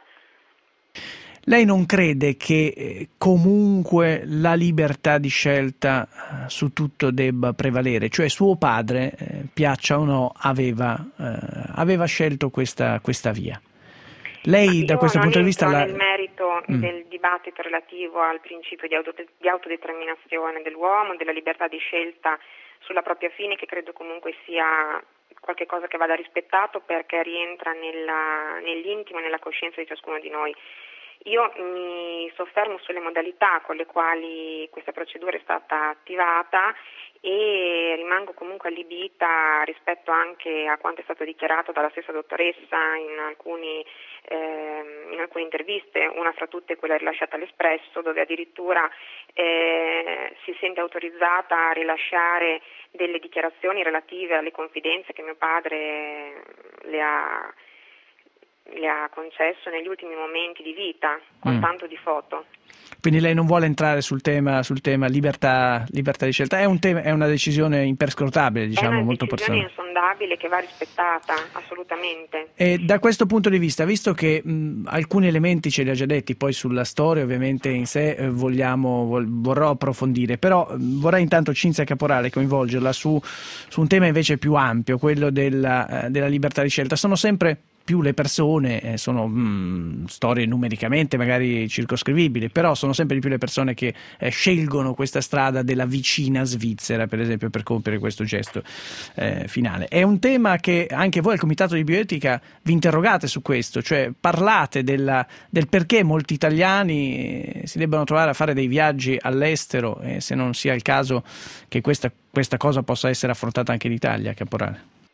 Lei non crede che eh, comunque la libertà di scelta eh, su tutto debba prevalere? Cioè suo padre, eh, piaccia o no, aveva, eh, aveva scelto questa, questa via. Lei da questo punto di vista... Io non la... entro nel merito mm. del dibattito relativo al principio di, auto, di autodeterminazione dell'uomo, della libertà di scelta sulla propria fine, che credo comunque sia qualche cosa che vada rispettato perché rientra nella, nell'intimo e nella coscienza di ciascuno di noi. Io mi soffermo sulle modalità con le quali questa procedura è stata attivata e rimango comunque allibita rispetto anche a quanto è stato dichiarato dalla stessa dottoressa in, alcuni, eh, in alcune interviste, una fra tutte quella rilasciata all'Espresso, dove addirittura eh, si sente autorizzata a rilasciare delle dichiarazioni relative alle confidenze che mio padre le ha le ha concesso negli ultimi momenti di vita, con mm. tanto di foto. Quindi lei non vuole entrare sul tema, sul tema libertà, libertà di scelta, è, un tema, è una decisione imperscrutabile, diciamo, è molto personale. È una decisione insondabile che va rispettata, assolutamente. E da questo punto di vista, visto che mh, alcuni elementi ce li ha già detti, poi sulla storia ovviamente in sé eh, vogliamo, vol, vorrò approfondire, però mh, vorrei intanto Cinzia Caporale coinvolgerla su, su un tema invece più ampio, quello della, eh, della libertà di scelta. Sono sempre più le persone, eh, sono mh, storie numericamente magari circoscrivibili, però sono sempre di più le persone che eh, scelgono questa strada della vicina Svizzera, per esempio, per compiere questo gesto eh, finale. È un tema che anche voi al Comitato di Bioetica vi interrogate su questo, cioè parlate della, del perché molti italiani eh, si debbano trovare a fare dei viaggi all'estero, e eh, se non sia il caso che questa, questa cosa possa essere affrontata anche in Italia, Caporale.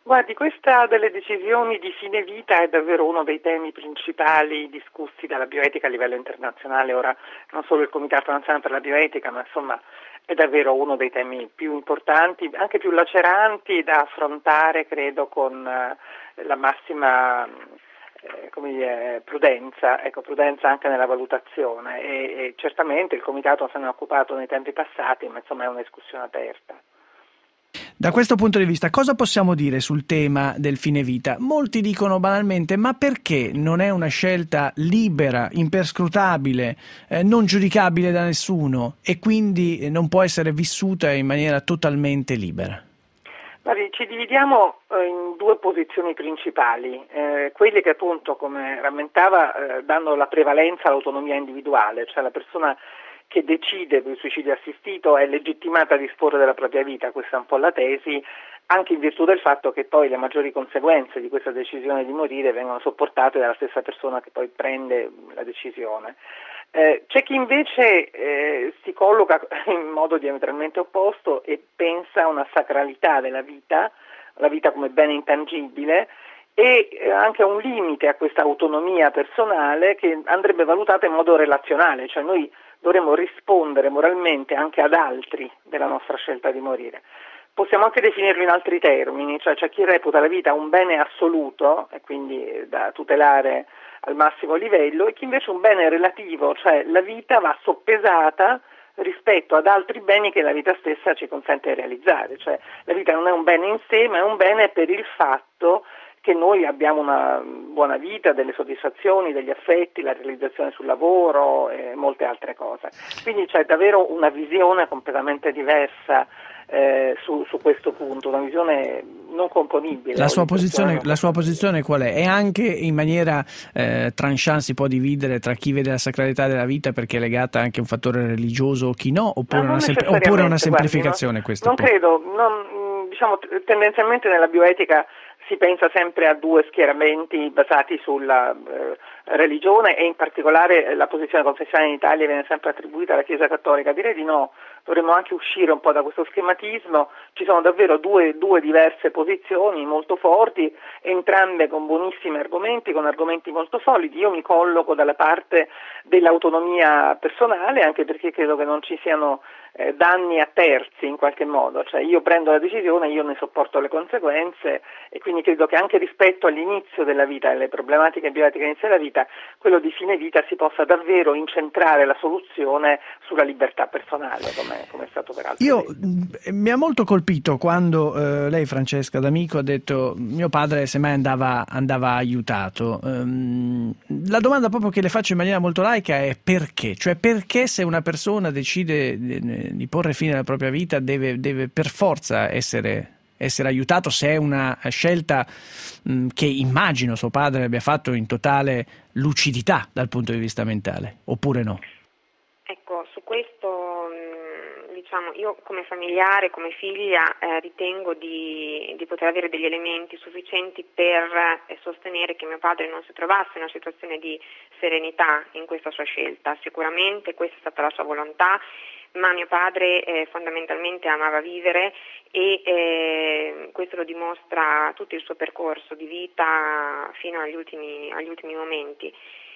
Guardi, questa delle decisioni di fine vita è davvero uno dei temi principali discussi dalla bioetica a livello internazionale. Ora non solo il Comitato Nazionale per la Bioetica, ma insomma è davvero uno dei temi più importanti, anche più laceranti da affrontare, credo, con eh, la massima eh, come dire, prudenza, ecco, prudenza anche nella valutazione e, e certamente il Comitato se ne è occupato nei tempi passati, ma insomma è una discussione aperta. Da questo punto di vista, cosa possiamo dire sul tema del fine vita? Molti dicono banalmente, ma perché non è una scelta libera, imperscrutabile, eh, non giudicabile da nessuno e quindi non può essere vissuta in maniera totalmente libera? Guardi, ci dividiamo eh, in due posizioni principali, eh, quelle che appunto, come rammentava, eh, danno la prevalenza all'autonomia individuale, cioè la persona che decide per il suicidio assistito è legittimata a disporre della propria vita, questa è un po' la tesi, anche in virtù del fatto che poi le maggiori conseguenze di questa decisione di morire vengono sopportate dalla stessa persona che poi prende la decisione. Eh, c'è chi invece eh, si colloca in modo diametralmente opposto e pensa a una sacralità della vita, la vita come bene intangibile, e anche un limite a questa autonomia personale che andrebbe valutata in modo relazionale, cioè noi dovremmo rispondere moralmente anche ad altri della nostra scelta di morire. Possiamo anche definirlo in altri termini, cioè c'è chi reputa la vita un bene assoluto e quindi da tutelare al massimo livello e chi invece un bene relativo, cioè la vita va soppesata rispetto ad altri beni che la vita stessa ci consente di realizzare, cioè la vita non è un bene in sé ma è un bene per il fatto che noi abbiamo una buona vita, delle soddisfazioni, degli affetti, la realizzazione sul lavoro e molte altre cose. Quindi c'è davvero una visione completamente diversa eh, su, su questo punto, una visione non componibile. La sua posizione, la sua posizione qual è? E anche in maniera eh, tranchant si può dividere tra chi vede la sacralità della vita perché è legata anche a un fattore religioso o chi no, oppure, no, una, sem- oppure una semplificazione? Guardi, non, non credo, non, diciamo tendenzialmente nella bioetica si pensa sempre a due schieramenti basati sulla eh, religione e in particolare la posizione confessionale in Italia viene sempre attribuita alla Chiesa Cattolica. Direi di no, dovremmo anche uscire un po' da questo schematismo, ci sono davvero due, due diverse posizioni molto forti, entrambe con buonissimi argomenti, con argomenti molto solidi. Io mi colloco dalla parte dell'autonomia personale anche perché credo che non ci siano eh, danni a terzi in qualche modo, cioè io prendo la decisione, io ne sopporto le conseguenze e quindi credo che anche rispetto all'inizio della vita e alle problematiche bioetiche all'inizio della vita, quello di fine vita si possa davvero incentrare la soluzione sulla libertà personale, come, come è stato peraltro. Io detto. Mi ha molto colpito quando eh, lei, Francesca D'Amico, ha detto mio padre semmai andava, andava aiutato. Um, la domanda proprio che le faccio in maniera molto laica è perché? Cioè perché se una persona decide di, di porre fine alla propria vita deve, deve per forza essere essere aiutato se è una scelta mh, che immagino suo padre abbia fatto in totale lucidità dal punto di vista mentale, oppure no? Ecco, su questo mh, diciamo io come familiare, come figlia eh, ritengo di, di poter avere degli elementi sufficienti per eh, sostenere che mio padre non si trovasse in una situazione di serenità in questa sua scelta. Sicuramente questa è stata la sua volontà, ma mio padre eh, fondamentalmente amava vivere e eh, questo lo dimostra tutto il suo percorso di vita fino agli ultimi, agli ultimi momenti.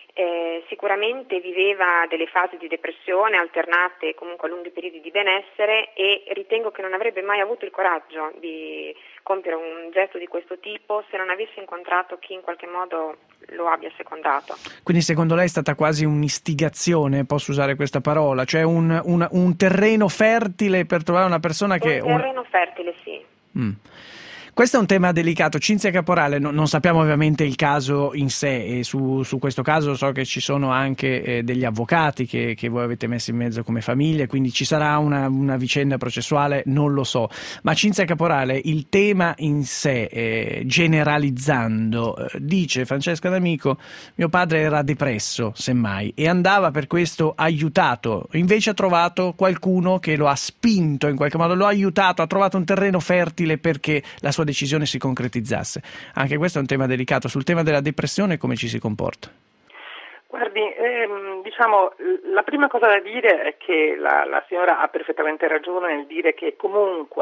Eh, sicuramente viveva delle fasi di depressione alternate comunque a lunghi periodi di benessere e ritengo che non avrebbe mai avuto il coraggio di compiere un gesto di questo tipo se non avesse incontrato chi in qualche modo lo abbia secondato. Quindi secondo lei è stata quasi un'istigazione, posso usare questa parola, cioè un, un, un terreno fertile per trovare una persona che... Un terreno un... fertile, sì. Mm. Questo è un tema delicato. Cinzia Caporale, no, non sappiamo ovviamente il caso in sé e su, su questo caso so che ci sono anche eh, degli avvocati che, che voi avete messo in mezzo come famiglia, quindi ci sarà una, una vicenda processuale, non lo so. Ma Cinzia Caporale, il tema in sé, eh, generalizzando, eh, dice Francesca D'Amico, mio padre era depresso, semmai, e andava per questo aiutato, invece ha trovato qualcuno che lo ha spinto in qualche modo, lo ha aiutato, ha trovato un terreno fertile perché la sua decisione si concretizzasse. Anche questo è un tema delicato. Sul tema della depressione come ci si comporta? Guardi, ehm, diciamo, la prima cosa da dire è che la, la signora ha perfettamente ragione nel dire che comunque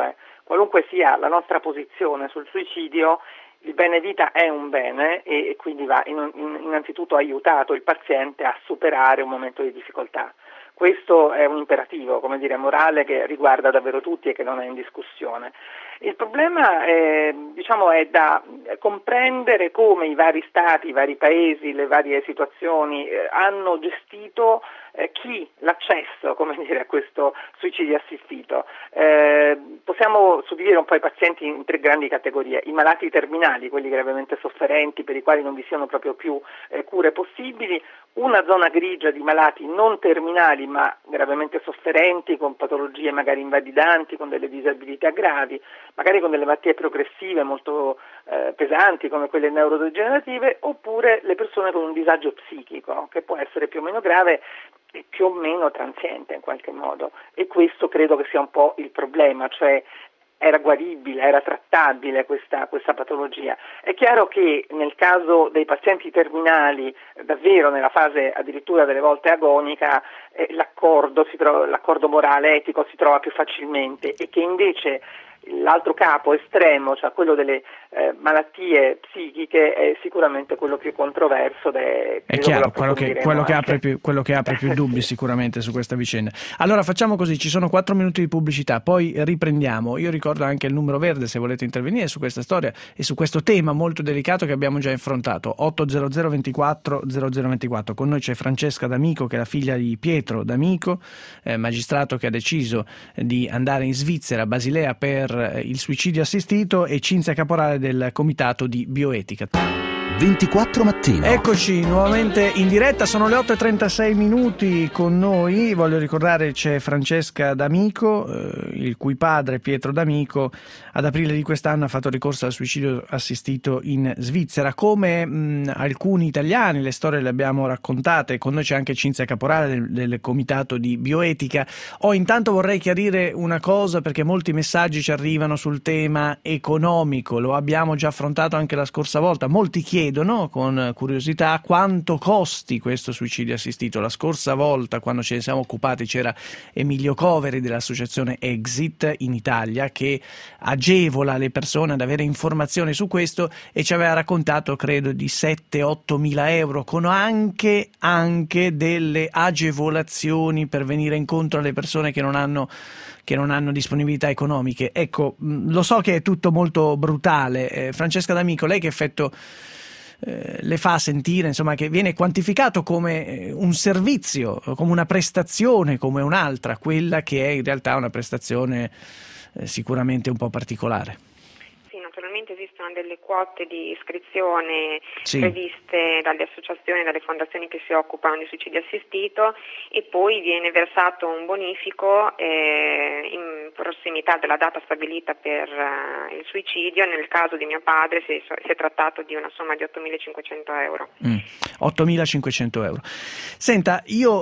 qualunque sia la nostra posizione sul suicidio, il bene vita è un bene e, e quindi va in, in, innanzitutto aiutato il paziente a superare un momento di difficoltà. Questo è un imperativo, come dire, morale che riguarda davvero tutti e che non è in discussione. Il problema è, diciamo, è da comprendere come i vari stati, i vari paesi, le varie situazioni eh, hanno gestito eh, chi l'accesso, come dire, a questo suicidio assistito. Eh, possiamo suddividere un po' i pazienti in tre grandi categorie: i malati terminali, quelli gravemente sofferenti per i quali non vi siano proprio più eh, cure possibili, una zona grigia di malati non terminali ma gravemente sofferenti, con patologie magari invalidanti, con delle disabilità gravi, magari con delle malattie progressive molto eh, pesanti come quelle neurodegenerative, oppure le persone con un disagio psichico che può essere più o meno grave e più o meno transiente in qualche modo, e questo credo che sia un po' il problema, cioè era guaribile, era trattabile questa, questa patologia. È chiaro che nel caso dei pazienti terminali, davvero nella fase addirittura delle volte agonica, eh, l'accordo, si trova, l'accordo morale, etico si trova più facilmente, e che invece l'altro capo estremo, cioè quello delle eh, malattie psichiche, è sicuramente quello più controverso. De, è chiaro, quello che, quello, che apre più, quello che apre più dubbi sicuramente su questa vicenda. Allora facciamo così, ci sono quattro minuti di pubblicità, poi riprendiamo. Io ricordo anche il numero verde se volete intervenire su questa storia e su questo tema molto delicato che abbiamo già affrontato. otto zero zero ventiquattro zero zero ventiquattro. Con noi c'è Francesca D'Amico, che è la figlia di Pietro D'Amico, eh, magistrato che ha deciso di andare in Svizzera, a Basilea, per il suicidio assistito, e Cinzia Caporale del Comitato di Bioetica. ventiquattro mattino. Eccoci nuovamente in diretta, sono le otto e trentasei minuti. Con noi, voglio ricordare, c'è Francesca D'Amico, eh, il cui padre Pietro D'Amico ad aprile di quest'anno ha fatto ricorso al suicidio assistito in Svizzera. Come mh, alcuni italiani, le storie le abbiamo raccontate. Con noi c'è anche Cinzia Caporale del, del Comitato di Bioetica. Oh, intanto vorrei chiarire una cosa, perché molti messaggi ci arrivano sul tema economico, lo abbiamo già affrontato anche la scorsa volta. Molti chiedono con curiosità quanto costi questo suicidio assistito. La scorsa volta, quando ce ne siamo occupati, c'era Emilio Coveri dell'associazione Exit in Italia, che agevola le persone ad avere informazioni su questo, e ci aveva raccontato credo di sette otto mila euro, con anche, anche delle agevolazioni per venire incontro alle persone che non hanno che non hanno disponibilità economiche. Ecco, lo so che è tutto molto brutale. eh, Francesca D'Amico, lei che effetto Eh, le fa sentire, insomma, che viene quantificato come un servizio, come una prestazione, come un'altra, quella che è in realtà una prestazione eh, sicuramente un po' particolare? Naturalmente esistono delle quote di iscrizione sì. previste dalle associazioni e dalle fondazioni che si occupano di suicidio assistito, e poi viene versato un bonifico eh, in prossimità della data stabilita per uh, il suicidio. Nel caso di mio padre si, si è trattato di una somma di ottomilacinquecento euro. Mm. ottomilacinquecento euro. Senta, io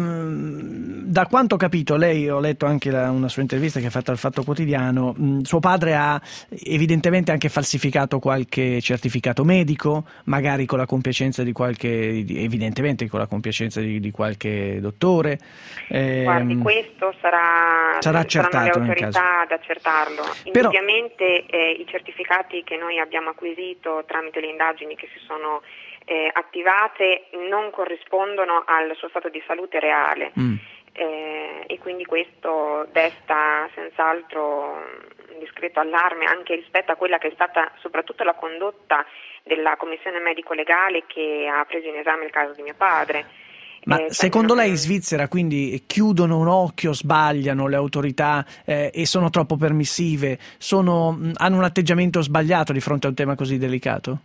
ehm, da quanto ho capito, lei, ho letto anche la, una sua intervista che ha fatto al Fatto Quotidiano, mh, suo padre ha evidentemente anche falsificato qualche certificato medico, magari con la compiacenza di qualche, evidentemente con la compiacenza di, di qualche dottore. Eh, Guardi, questo sarà, sarà accertato saranno le autorità ad accertarlo. Però, indubbiamente eh, i certificati che noi abbiamo acquisito tramite le indagini che si sono eh, attivate non corrispondono al suo stato di salute reale. Mm. Eh, e quindi questo desta senz'altro un discreto allarme anche rispetto a quella che è stata soprattutto la condotta della commissione medico-legale che ha preso in esame il caso di mio padre. Ma eh, secondo lei in Svizzera quindi chiudono un occhio, sbagliano le autorità eh, e sono troppo permissive, sono, mh, hanno un atteggiamento sbagliato di fronte a un tema così delicato?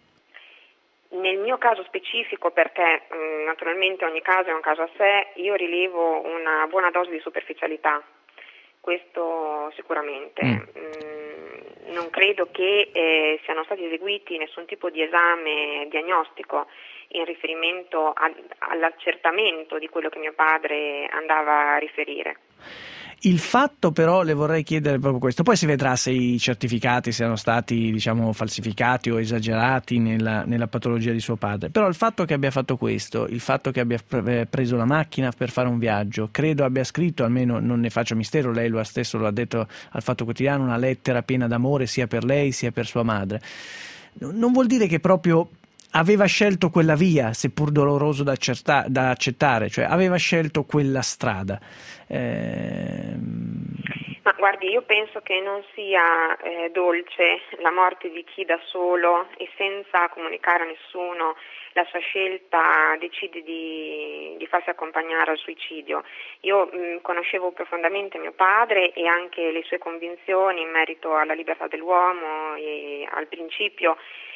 Nel mio caso specifico, perché mh, naturalmente ogni caso è un caso a sé, io rilevo una buona dose di superficialità, questo sicuramente. Mm. Mh, non credo che eh, siano stati eseguiti nessun tipo di esame diagnostico in riferimento a, all'accertamento di quello che mio padre andava a riferire. Il fatto però, le vorrei chiedere proprio questo, poi si vedrà se i certificati siano stati, diciamo, falsificati o esagerati nella, nella patologia di suo padre, però il fatto che abbia fatto questo, il fatto che abbia pre- preso la macchina per fare un viaggio, credo abbia scritto, almeno non ne faccio mistero, lei lo stesso lo ha detto al Fatto Quotidiano, una lettera piena d'amore sia per lei sia per sua madre. Non vuol dire che proprio aveva scelto quella via, seppur doloroso da, accerta- da accettare, cioè aveva scelto quella strada. Ehm... Ma guardi, io penso che non sia eh, dolce la morte di chi da solo e senza comunicare a nessuno la sua scelta decide di, di farsi accompagnare al suicidio. Io mh, conoscevo profondamente mio padre e anche le sue convinzioni in merito alla libertà dell'uomo e al principio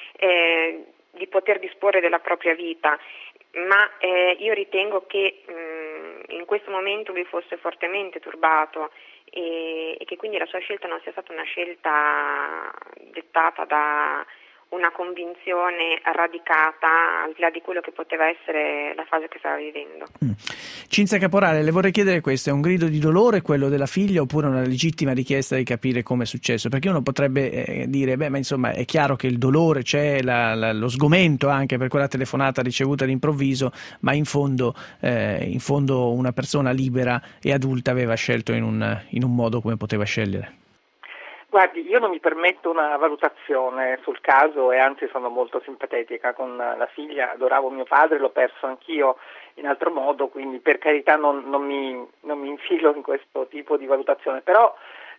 eh, di poter disporre della propria vita, ma eh, io ritengo che mh, in questo momento lui fosse fortemente turbato e, e che quindi la sua scelta non sia stata una scelta dettata da una convinzione radicata al di là di quello che poteva essere la fase che stava vivendo. Mm. Cinzia Caporale, le vorrei chiedere questo, è un grido di dolore quello della figlia oppure una legittima richiesta di capire come è successo? Perché uno potrebbe eh, dire, beh, ma insomma è chiaro che il dolore c'è, la, la, lo sgomento anche per quella telefonata ricevuta all'improvviso, ma in fondo, eh, in fondo una persona libera e adulta aveva scelto in un, in un modo come poteva scegliere. Guardi, io non mi permetto una valutazione sul caso e anzi sono molto simpatetica con la figlia, adoravo mio padre, l'ho perso anch'io in altro modo, quindi per carità non, non, mi, non mi infilo in questo tipo di valutazione, però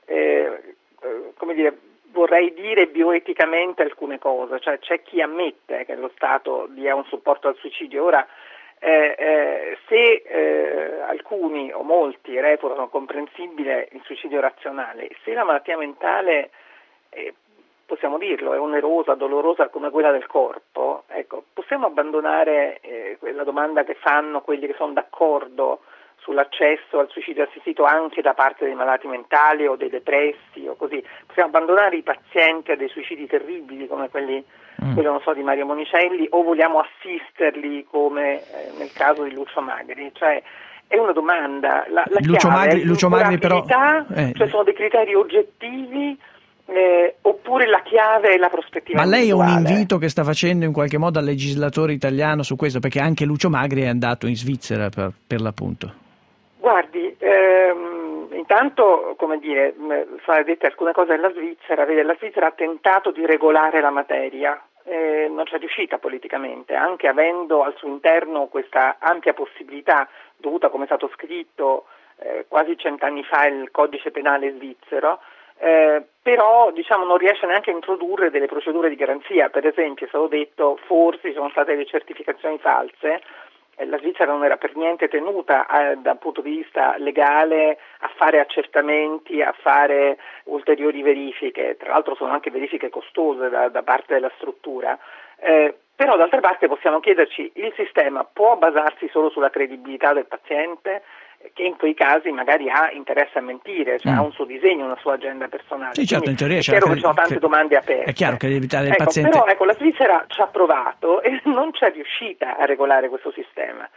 eh, eh, come dire, vorrei dire bioeticamente alcune cose, cioè c'è chi ammette che lo Stato dia un supporto al suicidio. Ora Eh, eh, se eh, alcuni o molti reputano comprensibile il suicidio razionale, se la malattia mentale, eh, possiamo dirlo, è onerosa, dolorosa come quella del corpo, ecco, possiamo abbandonare eh, quella domanda che fanno quelli che sono d'accordo sull'accesso al suicidio assistito anche da parte dei malati mentali o dei depressi o così, possiamo abbandonare i pazienti a dei suicidi terribili come quelli Mm. quello non so di Mario Monicelli, o vogliamo assisterli come eh, nel caso di Lucio Magri? Cioè è una domanda, la, la Lucio Magri, Lucio Magri però eh. cioè sono dei criteri oggettivi eh, oppure la chiave è la prospettiva ma lei è un individuale? invito che sta facendo in qualche modo al legislatore italiano su questo, perché anche Lucio Magri è andato in Svizzera per, per l'appunto. Guardi, ehm, intanto, come dire, sono dette alcune cose della Svizzera, vede, la Svizzera ha tentato di regolare la materia, eh, non c'è riuscita politicamente, anche avendo al suo interno questa ampia possibilità, dovuta, come è stato scritto eh, quasi cent'anni fa, il codice penale svizzero, eh, però diciamo non riesce neanche a introdurre delle procedure di garanzia. Per esempio, è stato detto, forse ci sono state delle certificazioni false. La Svizzera non era per niente tenuta eh, dal punto di vista legale a fare accertamenti, a fare ulteriori verifiche, tra l'altro sono anche verifiche costose da, da parte della struttura, eh, però d'altra parte possiamo chiederci, il sistema può basarsi solo sulla credibilità del paziente, che in quei casi magari ha interesse a mentire, cioè mm. ha un suo disegno, una sua agenda personale. Sì, certo, in teoria è chiaro che ci sono tante che, domande aperte. È chiaro che l'evitare del ecco, paziente... Però ecco, la Svizzera ci ha provato e non ci è riuscita a regolare questo sistema.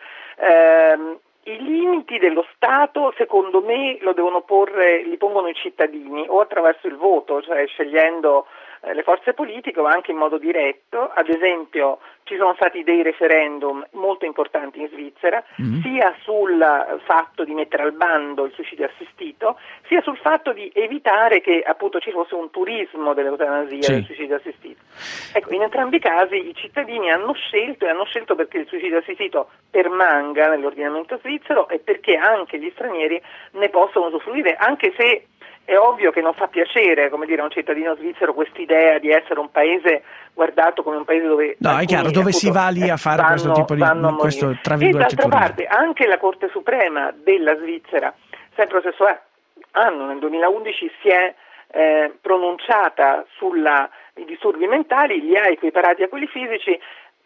Ehm, I limiti dello Stato, secondo me, lo devono porre, li pongono i cittadini o attraverso il voto, cioè scegliendo eh, le forze politiche o anche in modo diretto. Ad esempio ci sono stati dei referendum molto importanti in Svizzera, mm. sia sul fatto di mettere al bando il suicidio assistito, sia sul fatto di evitare che appunto ci fosse un turismo dell'eutanasia, sì. del suicidio assistito. Ecco, in entrambi i casi i cittadini hanno scelto e hanno scelto perché il suicidio assistito permanga nell'ordinamento svizzero e perché anche gli stranieri ne possono usufruire, anche se è ovvio che non fa piacere, come dire, a un cittadino svizzero quest'idea di essere un paese guardato come un paese dove... No, è chiaro, dove appunto, si va lì a fare vanno, questo tipo di... questo, tra e d'altra parte anche la Corte Suprema della Svizzera, sempre lo stesso anno, nel duemilaundici, si è eh, pronunciata sui disturbi mentali, li ha equiparati a quelli fisici,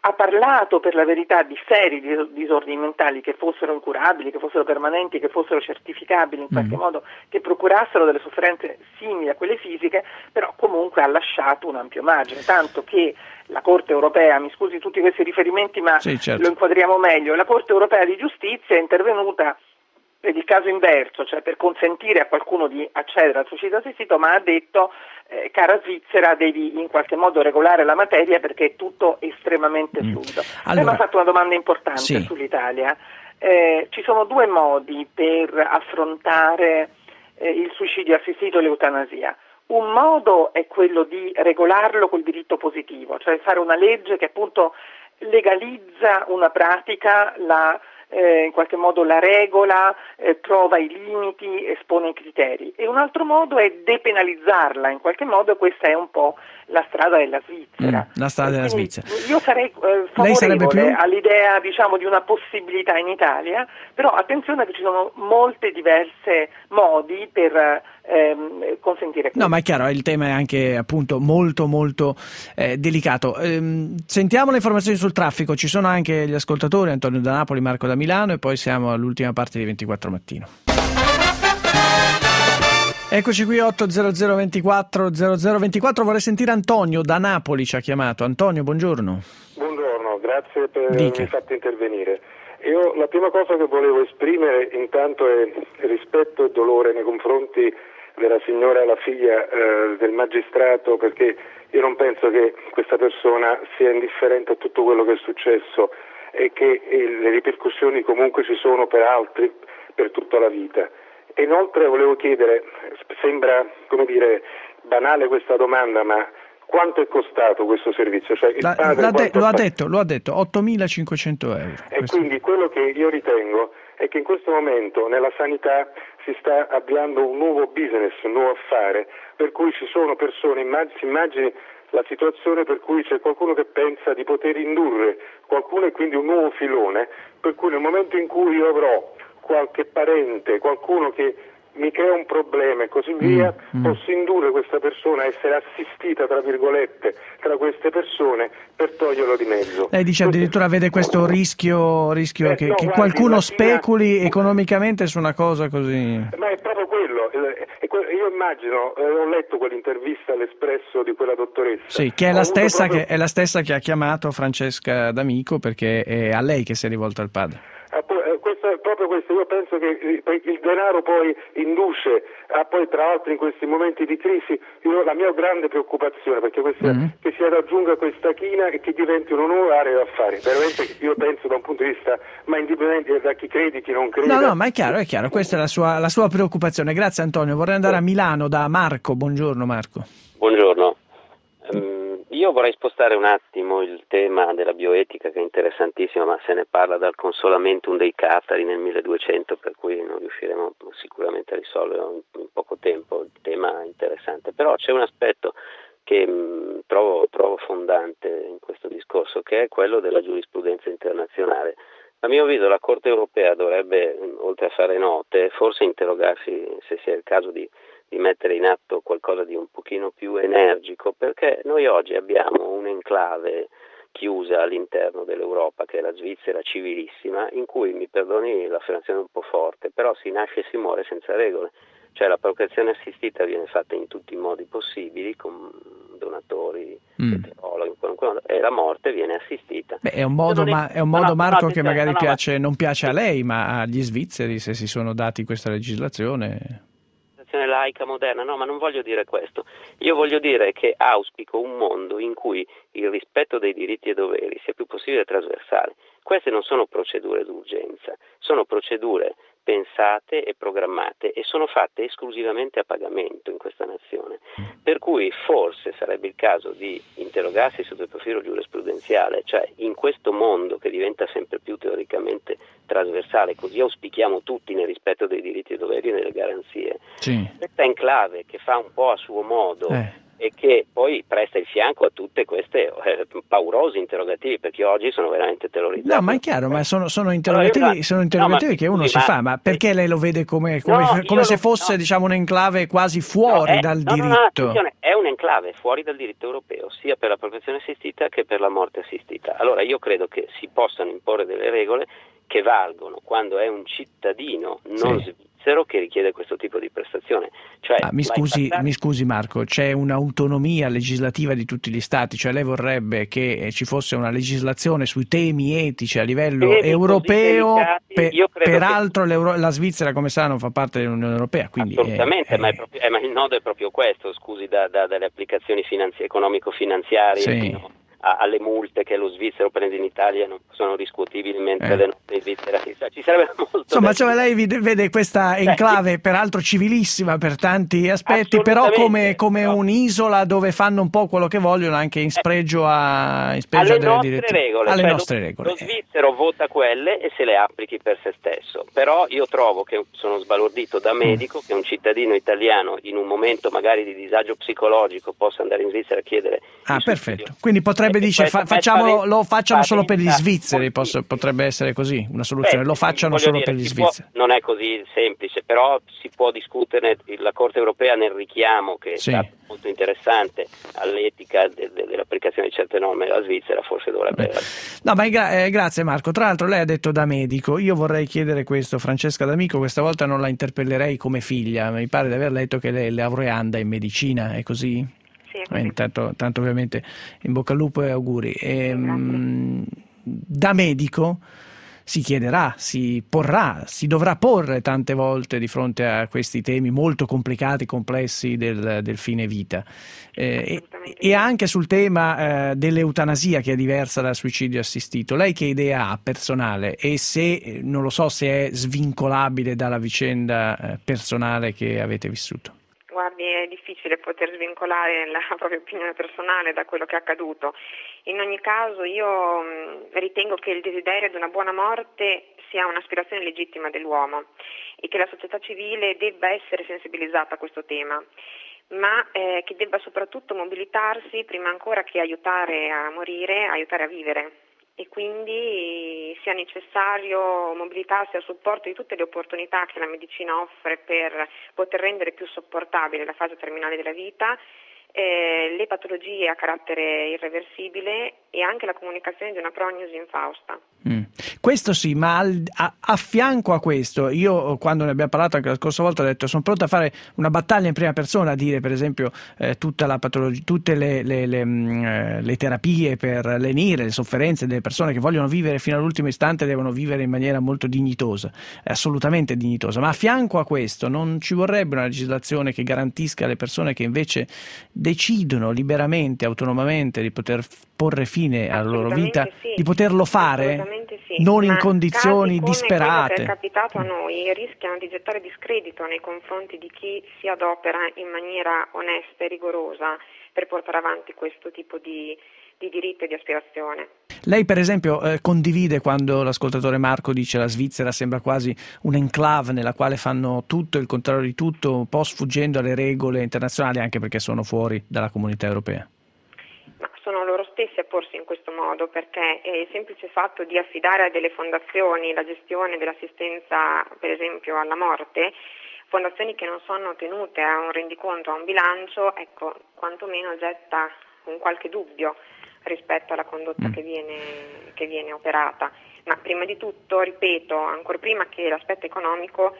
ha parlato per la verità di seri disordini mentali che fossero incurabili, che fossero permanenti, che fossero certificabili in qualche mm. modo, che procurassero delle sofferenze simili a quelle fisiche, però comunque ha lasciato un ampio margine, tanto che la Corte Europea, mi scusi tutti questi riferimenti ma sì, certo. lo inquadriamo meglio, la Corte Europea di Giustizia è intervenuta per il caso inverso, cioè per consentire a qualcuno di accedere al suicidio assistito, ma ha detto eh, cara Svizzera, devi in qualche modo regolare la materia perché è tutto estremamente fluido. Mm. Allora, lei mi ha fatto una domanda importante sì. sull'Italia. Eh, ci sono due modi per affrontare eh, il suicidio assistito e l'eutanasia. Un modo è quello di regolarlo col diritto positivo, cioè fare una legge che appunto legalizza una pratica, la Eh, in qualche modo la regola, eh, trova i limiti, espone i criteri, e un altro modo è depenalizzarla in qualche modo, e questa è un po' la strada della Svizzera. Mm, la strada della Svizzera. Io sarei eh, favorevole più... all'idea, diciamo, di una possibilità in Italia, però attenzione che ci sono molte diverse modi per ehm, consentire questo. No, ma è chiaro, il tema è anche appunto molto molto eh, delicato. Ehm, sentiamo le informazioni sul traffico, ci sono anche gli ascoltatori, Antonio da Napoli, Marco da Milano, e poi siamo all'ultima parte di ventiquattro Mattino. Eccoci qui, otto zero zero ventiquattro zero zero ventiquattro. Vorrei sentire Antonio da Napoli, ci ha chiamato. Antonio, buongiorno. Buongiorno, grazie per avermi fatto intervenire. Io la prima cosa che volevo esprimere intanto è rispetto e dolore nei confronti della signora, la figlia eh, del magistrato, perché io non penso che questa persona sia indifferente a tutto quello che è successo e che eh, le ripercussioni comunque ci sono per altri per tutta la vita. E inoltre volevo chiedere, sembra come dire banale questa domanda, ma quanto è costato questo servizio? Cioè, il la, padre de- lo, ha detto, lo ha detto, ottomilacinquecento euro. E questo. Quindi quello che io ritengo è che in questo momento nella sanità si sta avviando un nuovo business, un nuovo affare, per cui ci sono persone, immagini, si immagini la situazione per cui c'è qualcuno che pensa di poter indurre qualcuno, e quindi un nuovo filone, per cui nel momento in cui io avrò qualche parente, qualcuno che mi crea un problema e così via, mm, mm. posso indurre questa persona a essere assistita, tra virgolette, tra queste persone per toglierlo di mezzo. Lei dice addirittura vede questo rischio, rischio eh, che, no, che guardi, qualcuno speculi fine... economicamente su una cosa così. Ma è proprio quello. Io immagino, eh, ho letto quell'intervista all'Espresso di quella dottoressa. Sì, che è la, stessa proprio... che è la stessa che ha chiamato Francesca D'Amico, perché è a lei che si è rivolta al padre. Questo, proprio questo, io penso che il denaro poi induce a poi, tra l'altro in questi momenti di crisi, io, la mia grande preoccupazione perché questa, mm-hmm. che si raggiunga questa china e che diventi una nuova area d'affari. Veramente io penso da un punto di vista, ma indipendente da chi credi, chi non crede. No, no, ma è chiaro, è chiaro, questa è la sua, la sua preoccupazione. Grazie Antonio, vorrei andare a Milano da Marco. Buongiorno Marco. Buongiorno. Um... Io vorrei spostare un attimo il tema della bioetica, che è interessantissimo, ma se ne parla dal Consolamentum dei Catari nel milleduecento, per cui non riusciremo sicuramente a risolverlo in poco tempo. Il tema è interessante, però c'è un aspetto che mh, trovo, trovo fondante in questo discorso, che è quello della giurisprudenza internazionale. A mio avviso la Corte Europea dovrebbe, oltre a fare note, forse interrogarsi se sia il caso di di mettere in atto qualcosa di un pochino più energico, perché noi oggi abbiamo un'enclave chiusa all'interno dell'Europa, che è la Svizzera civilissima, in cui, mi perdoni l'affermazione un po' forte, però si nasce e si muore senza regole. Cioè la procreazione assistita viene fatta in tutti i modi possibili, con donatori, mm. eterologhi, in qualunque modo, e la morte viene assistita. Beh, è un modo, ma, è un modo no, Marco, no, che magari no, no, piace, non piace a lei, ma agli svizzeri, se si sono dati questa legislazione... laica moderna, no, ma non voglio dire questo. Io voglio dire che auspico un mondo in cui il rispetto dei diritti e doveri sia più possibile trasversale. Queste non sono procedure d'urgenza, sono procedure pensate e programmate e sono fatte esclusivamente a pagamento in questa nazione. Per cui forse sarebbe il caso di interrogarsi sotto il profilo giurisprudenziale, cioè in questo mondo che diventa sempre più teoricamente trasversale, così auspichiamo tutti nel rispetto dei diritti e doveri e delle garanzie. Sì. Questa enclave che fa un po' a suo modo eh. e che poi presta il fianco a tutte queste eh, paurosi interrogativi, perché oggi sono veramente terrorizzati. No, ma è chiaro, ma sono, sono interrogativi, allora, sono interrogativi no, che uno si ma, fa, ma perché lei lo vede come, come, no, come se fosse no. diciamo un'enclave quasi fuori no, è, dal no, diritto? No, no, è un un'enclave fuori dal diritto europeo, sia per la procreazione assistita che per la morte assistita. Allora io credo che si possano imporre delle regole che valgono quando è un cittadino non Sì. svizzero che richiede questo tipo di prestazione. Cioè, Ah, mi, scusi, passare... mi scusi Marco, c'è un'autonomia legislativa di tutti gli stati, cioè lei vorrebbe che eh, ci fosse una legislazione sui temi etici a livello Temi europeo, così delicati, pe- io credo peraltro l'Euro- la Svizzera come sa non fa parte dell'Unione Europea, quindi Assolutamente, eh, ma, è proprio, eh, ma il nodo è proprio questo, scusi, da, da, dalle applicazioni finanzi- economico-finanziarie Sì. fino a, alle multe che lo svizzero prende in Italia non sono riscuotibili, mentre Eh. le nostre in Svizzera sì. Cioè, ci sarebbe molto insomma, da cioè, dire. lei vede vede questa enclave peraltro civilissima per tanti aspetti, però come, come un'isola dove fanno un po' quello che vogliono anche in spregio a in spregio alle a delle nostre direttive. regole, alle cioè nostre lo, regole. lo svizzero vota quelle e se le applichi per se stesso, però io trovo che sono sbalordito da medico che un cittadino italiano in un momento magari di disagio psicologico possa andare in Svizzera a chiedere Ah, perfetto. Quindi potrebbe E dire fa- questo facciamolo, lo facciano solo per gli spaventa svizzeri, posso- potrebbe essere così, una soluzione, Beh, lo facciano voglio solo dire, per gli si può- svizzeri. non è così semplice, però si può discuterne, la Corte europea nel richiamo che Sì. è stato molto interessante all'etica de- de- dell'applicazione di certe norme della Svizzera, forse dovrebbe... No, ma gra- eh, grazie Marco. Tra l'altro lei ha detto da medico, io vorrei chiedere questo, Francesca D'Amico, questa volta non la interpellerei come figlia, mi pare di aver letto che lei è laureanda in medicina, è così? Eh, intanto, tanto ovviamente in bocca al lupo e auguri. Ehm, da medico si chiederà, si porrà, si dovrà porre tante volte di fronte a questi temi molto complicati, complessi del, del fine vita. Eh, e, e anche sul tema eh, dell'eutanasia, che è diversa dal suicidio assistito. Lei che idea ha personale e se, non lo so, se è svincolabile dalla vicenda eh, personale che avete vissuto? Guardi, è difficile poter svincolare la propria opinione personale da quello che è accaduto. In ogni caso io mh, ritengo che il desiderio di una buona morte sia un'aspirazione legittima dell'uomo e che la società civile debba essere sensibilizzata a questo tema, ma eh, che debba soprattutto mobilitarsi prima ancora che aiutare a morire, aiutare a vivere. E quindi sia necessario mobilitarsi a supporto di tutte le opportunità che la medicina offre per poter rendere più sopportabile la fase terminale della vita, eh, le patologie a carattere irreversibile e anche la comunicazione di una prognosi infausta. Mm. Questo sì, ma al, a, a fianco a questo, io quando ne abbiamo parlato anche la scorsa volta ho detto sono pronto a fare una battaglia in prima persona, a dire per esempio eh, tutta la patologia, tutte le, le, le, mh, le terapie per lenire le sofferenze delle persone che vogliono vivere fino all'ultimo istante, devono vivere in maniera molto dignitosa, assolutamente dignitosa, ma a fianco a questo non ci vorrebbe una legislazione che garantisca alle persone che invece decidono liberamente, autonomamente di poter porre fine alla loro vita, sì, di poterlo fare sì, non in ma condizioni casi come disperate. quello che è capitato a noi rischiano di gettare discredito nei confronti di chi si adopera in maniera onesta e rigorosa per portare avanti questo tipo di, di diritto e di aspirazione. Lei per esempio eh, condivide quando l'ascoltatore Marco dice la Svizzera sembra quasi un'enclave nella quale fanno tutto e il contrario di tutto, un po' sfuggendo alle regole internazionali anche perché sono fuori dalla comunità europea? Ma sono loro stessi a porsi in questo modo, perché il semplice fatto di affidare a delle fondazioni la gestione dell'assistenza, per esempio alla morte, fondazioni che non sono tenute a un rendiconto, a un bilancio, ecco, quantomeno getta un qualche dubbio rispetto alla condotta mm. che viene, che viene operata. Ma prima di tutto, ripeto, ancora prima che l'aspetto economico,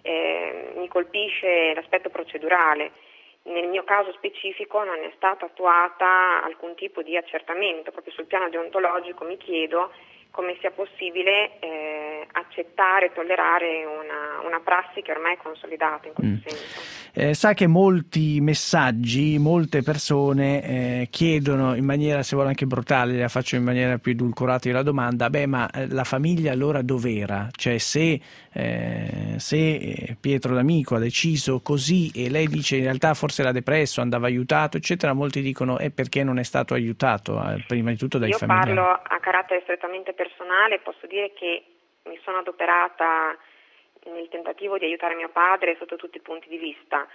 eh, mi colpisce l'aspetto procedurale. Nel mio caso specifico non è stata attuata alcun tipo di accertamento, proprio sul piano deontologico mi chiedo come sia possibile eh, accettare e tollerare una, una prassi che ormai è consolidata in questo mm. senso. Eh, sa che molti messaggi, molte persone eh, chiedono in maniera, se vuole anche brutale, la faccio in maniera più edulcorata la domanda, beh ma eh, la famiglia allora dov'era? Cioè se, eh, se Pietro D'Amico ha deciso così e lei dice in realtà forse era depresso, andava aiutato eccetera, molti dicono è perché non è stato aiutato eh, prima di tutto dai Io familiari. Io parlo a carattere strettamente personale, posso dire che mi sono adoperata nel tentativo di aiutare mio padre sotto tutti i punti di vista.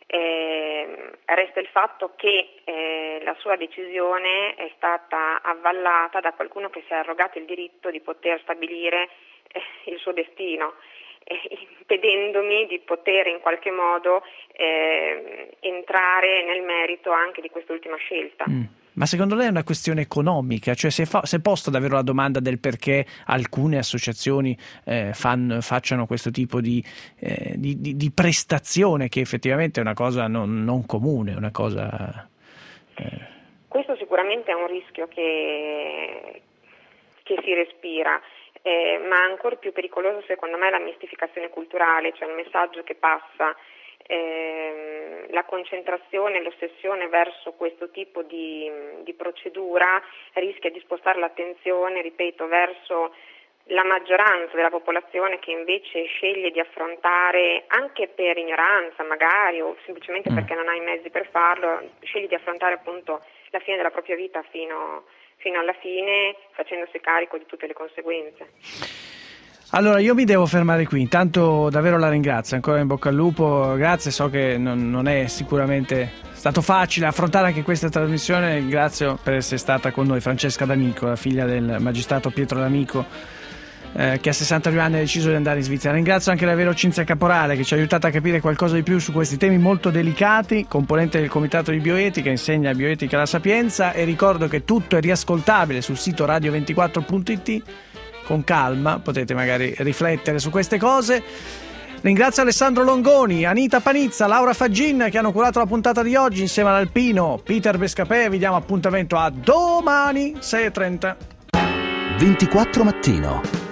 Eh, resta il fatto che eh, la sua decisione è stata avvallata da qualcuno che si è arrogato il diritto di poter stabilire eh, il suo destino. eh, impedendomi di poter in qualche modo eh, entrare nel merito anche di quest'ultima scelta. Mm. Ma secondo lei è una questione economica? Cioè si è, fa- si è posta davvero la domanda del perché alcune associazioni eh, fan- facciano questo tipo di, eh, di, di, di prestazione, che effettivamente è una cosa non, non comune, una cosa... Eh... Questo sicuramente è un rischio che, che si respira, eh, ma ancora più pericoloso secondo me è la mistificazione culturale, cioè il messaggio che passa, eh, la concentrazione, l'ossessione verso questo tipo di, di procedura rischia di spostare l'attenzione, ripeto, verso la maggioranza della popolazione che invece sceglie di affrontare, anche per ignoranza magari o semplicemente perché non ha i mezzi per farlo, sceglie di affrontare appunto la fine della propria vita fino, fino alla fine, facendosi carico di tutte le conseguenze. Allora io mi devo fermare qui, intanto davvero la ringrazio, ancora in bocca al lupo, grazie, so che non, non è sicuramente stato facile affrontare anche questa trasmissione, ringrazio per essere stata con noi Francesca D'Amico, la figlia del magistrato Pietro D'Amico, eh, che a sessantadue anni ha deciso di andare in Svizzera. Ringrazio anche la Vero Cinzia Caporale che ci ha aiutato a capire qualcosa di più su questi temi molto delicati, componente del Comitato di Bioetica, insegna bioetica alla Sapienza, e ricordo che tutto è riascoltabile sul sito radio ventiquattro punto it. Con calma potete magari riflettere su queste cose. Ringrazio Alessandro Longoni, Anita Panizza, Laura Faggin che hanno curato la puntata di oggi insieme all'Alpino Peter Bescapè. Vi diamo appuntamento a domani sei e trenta. ventiquattro mattino.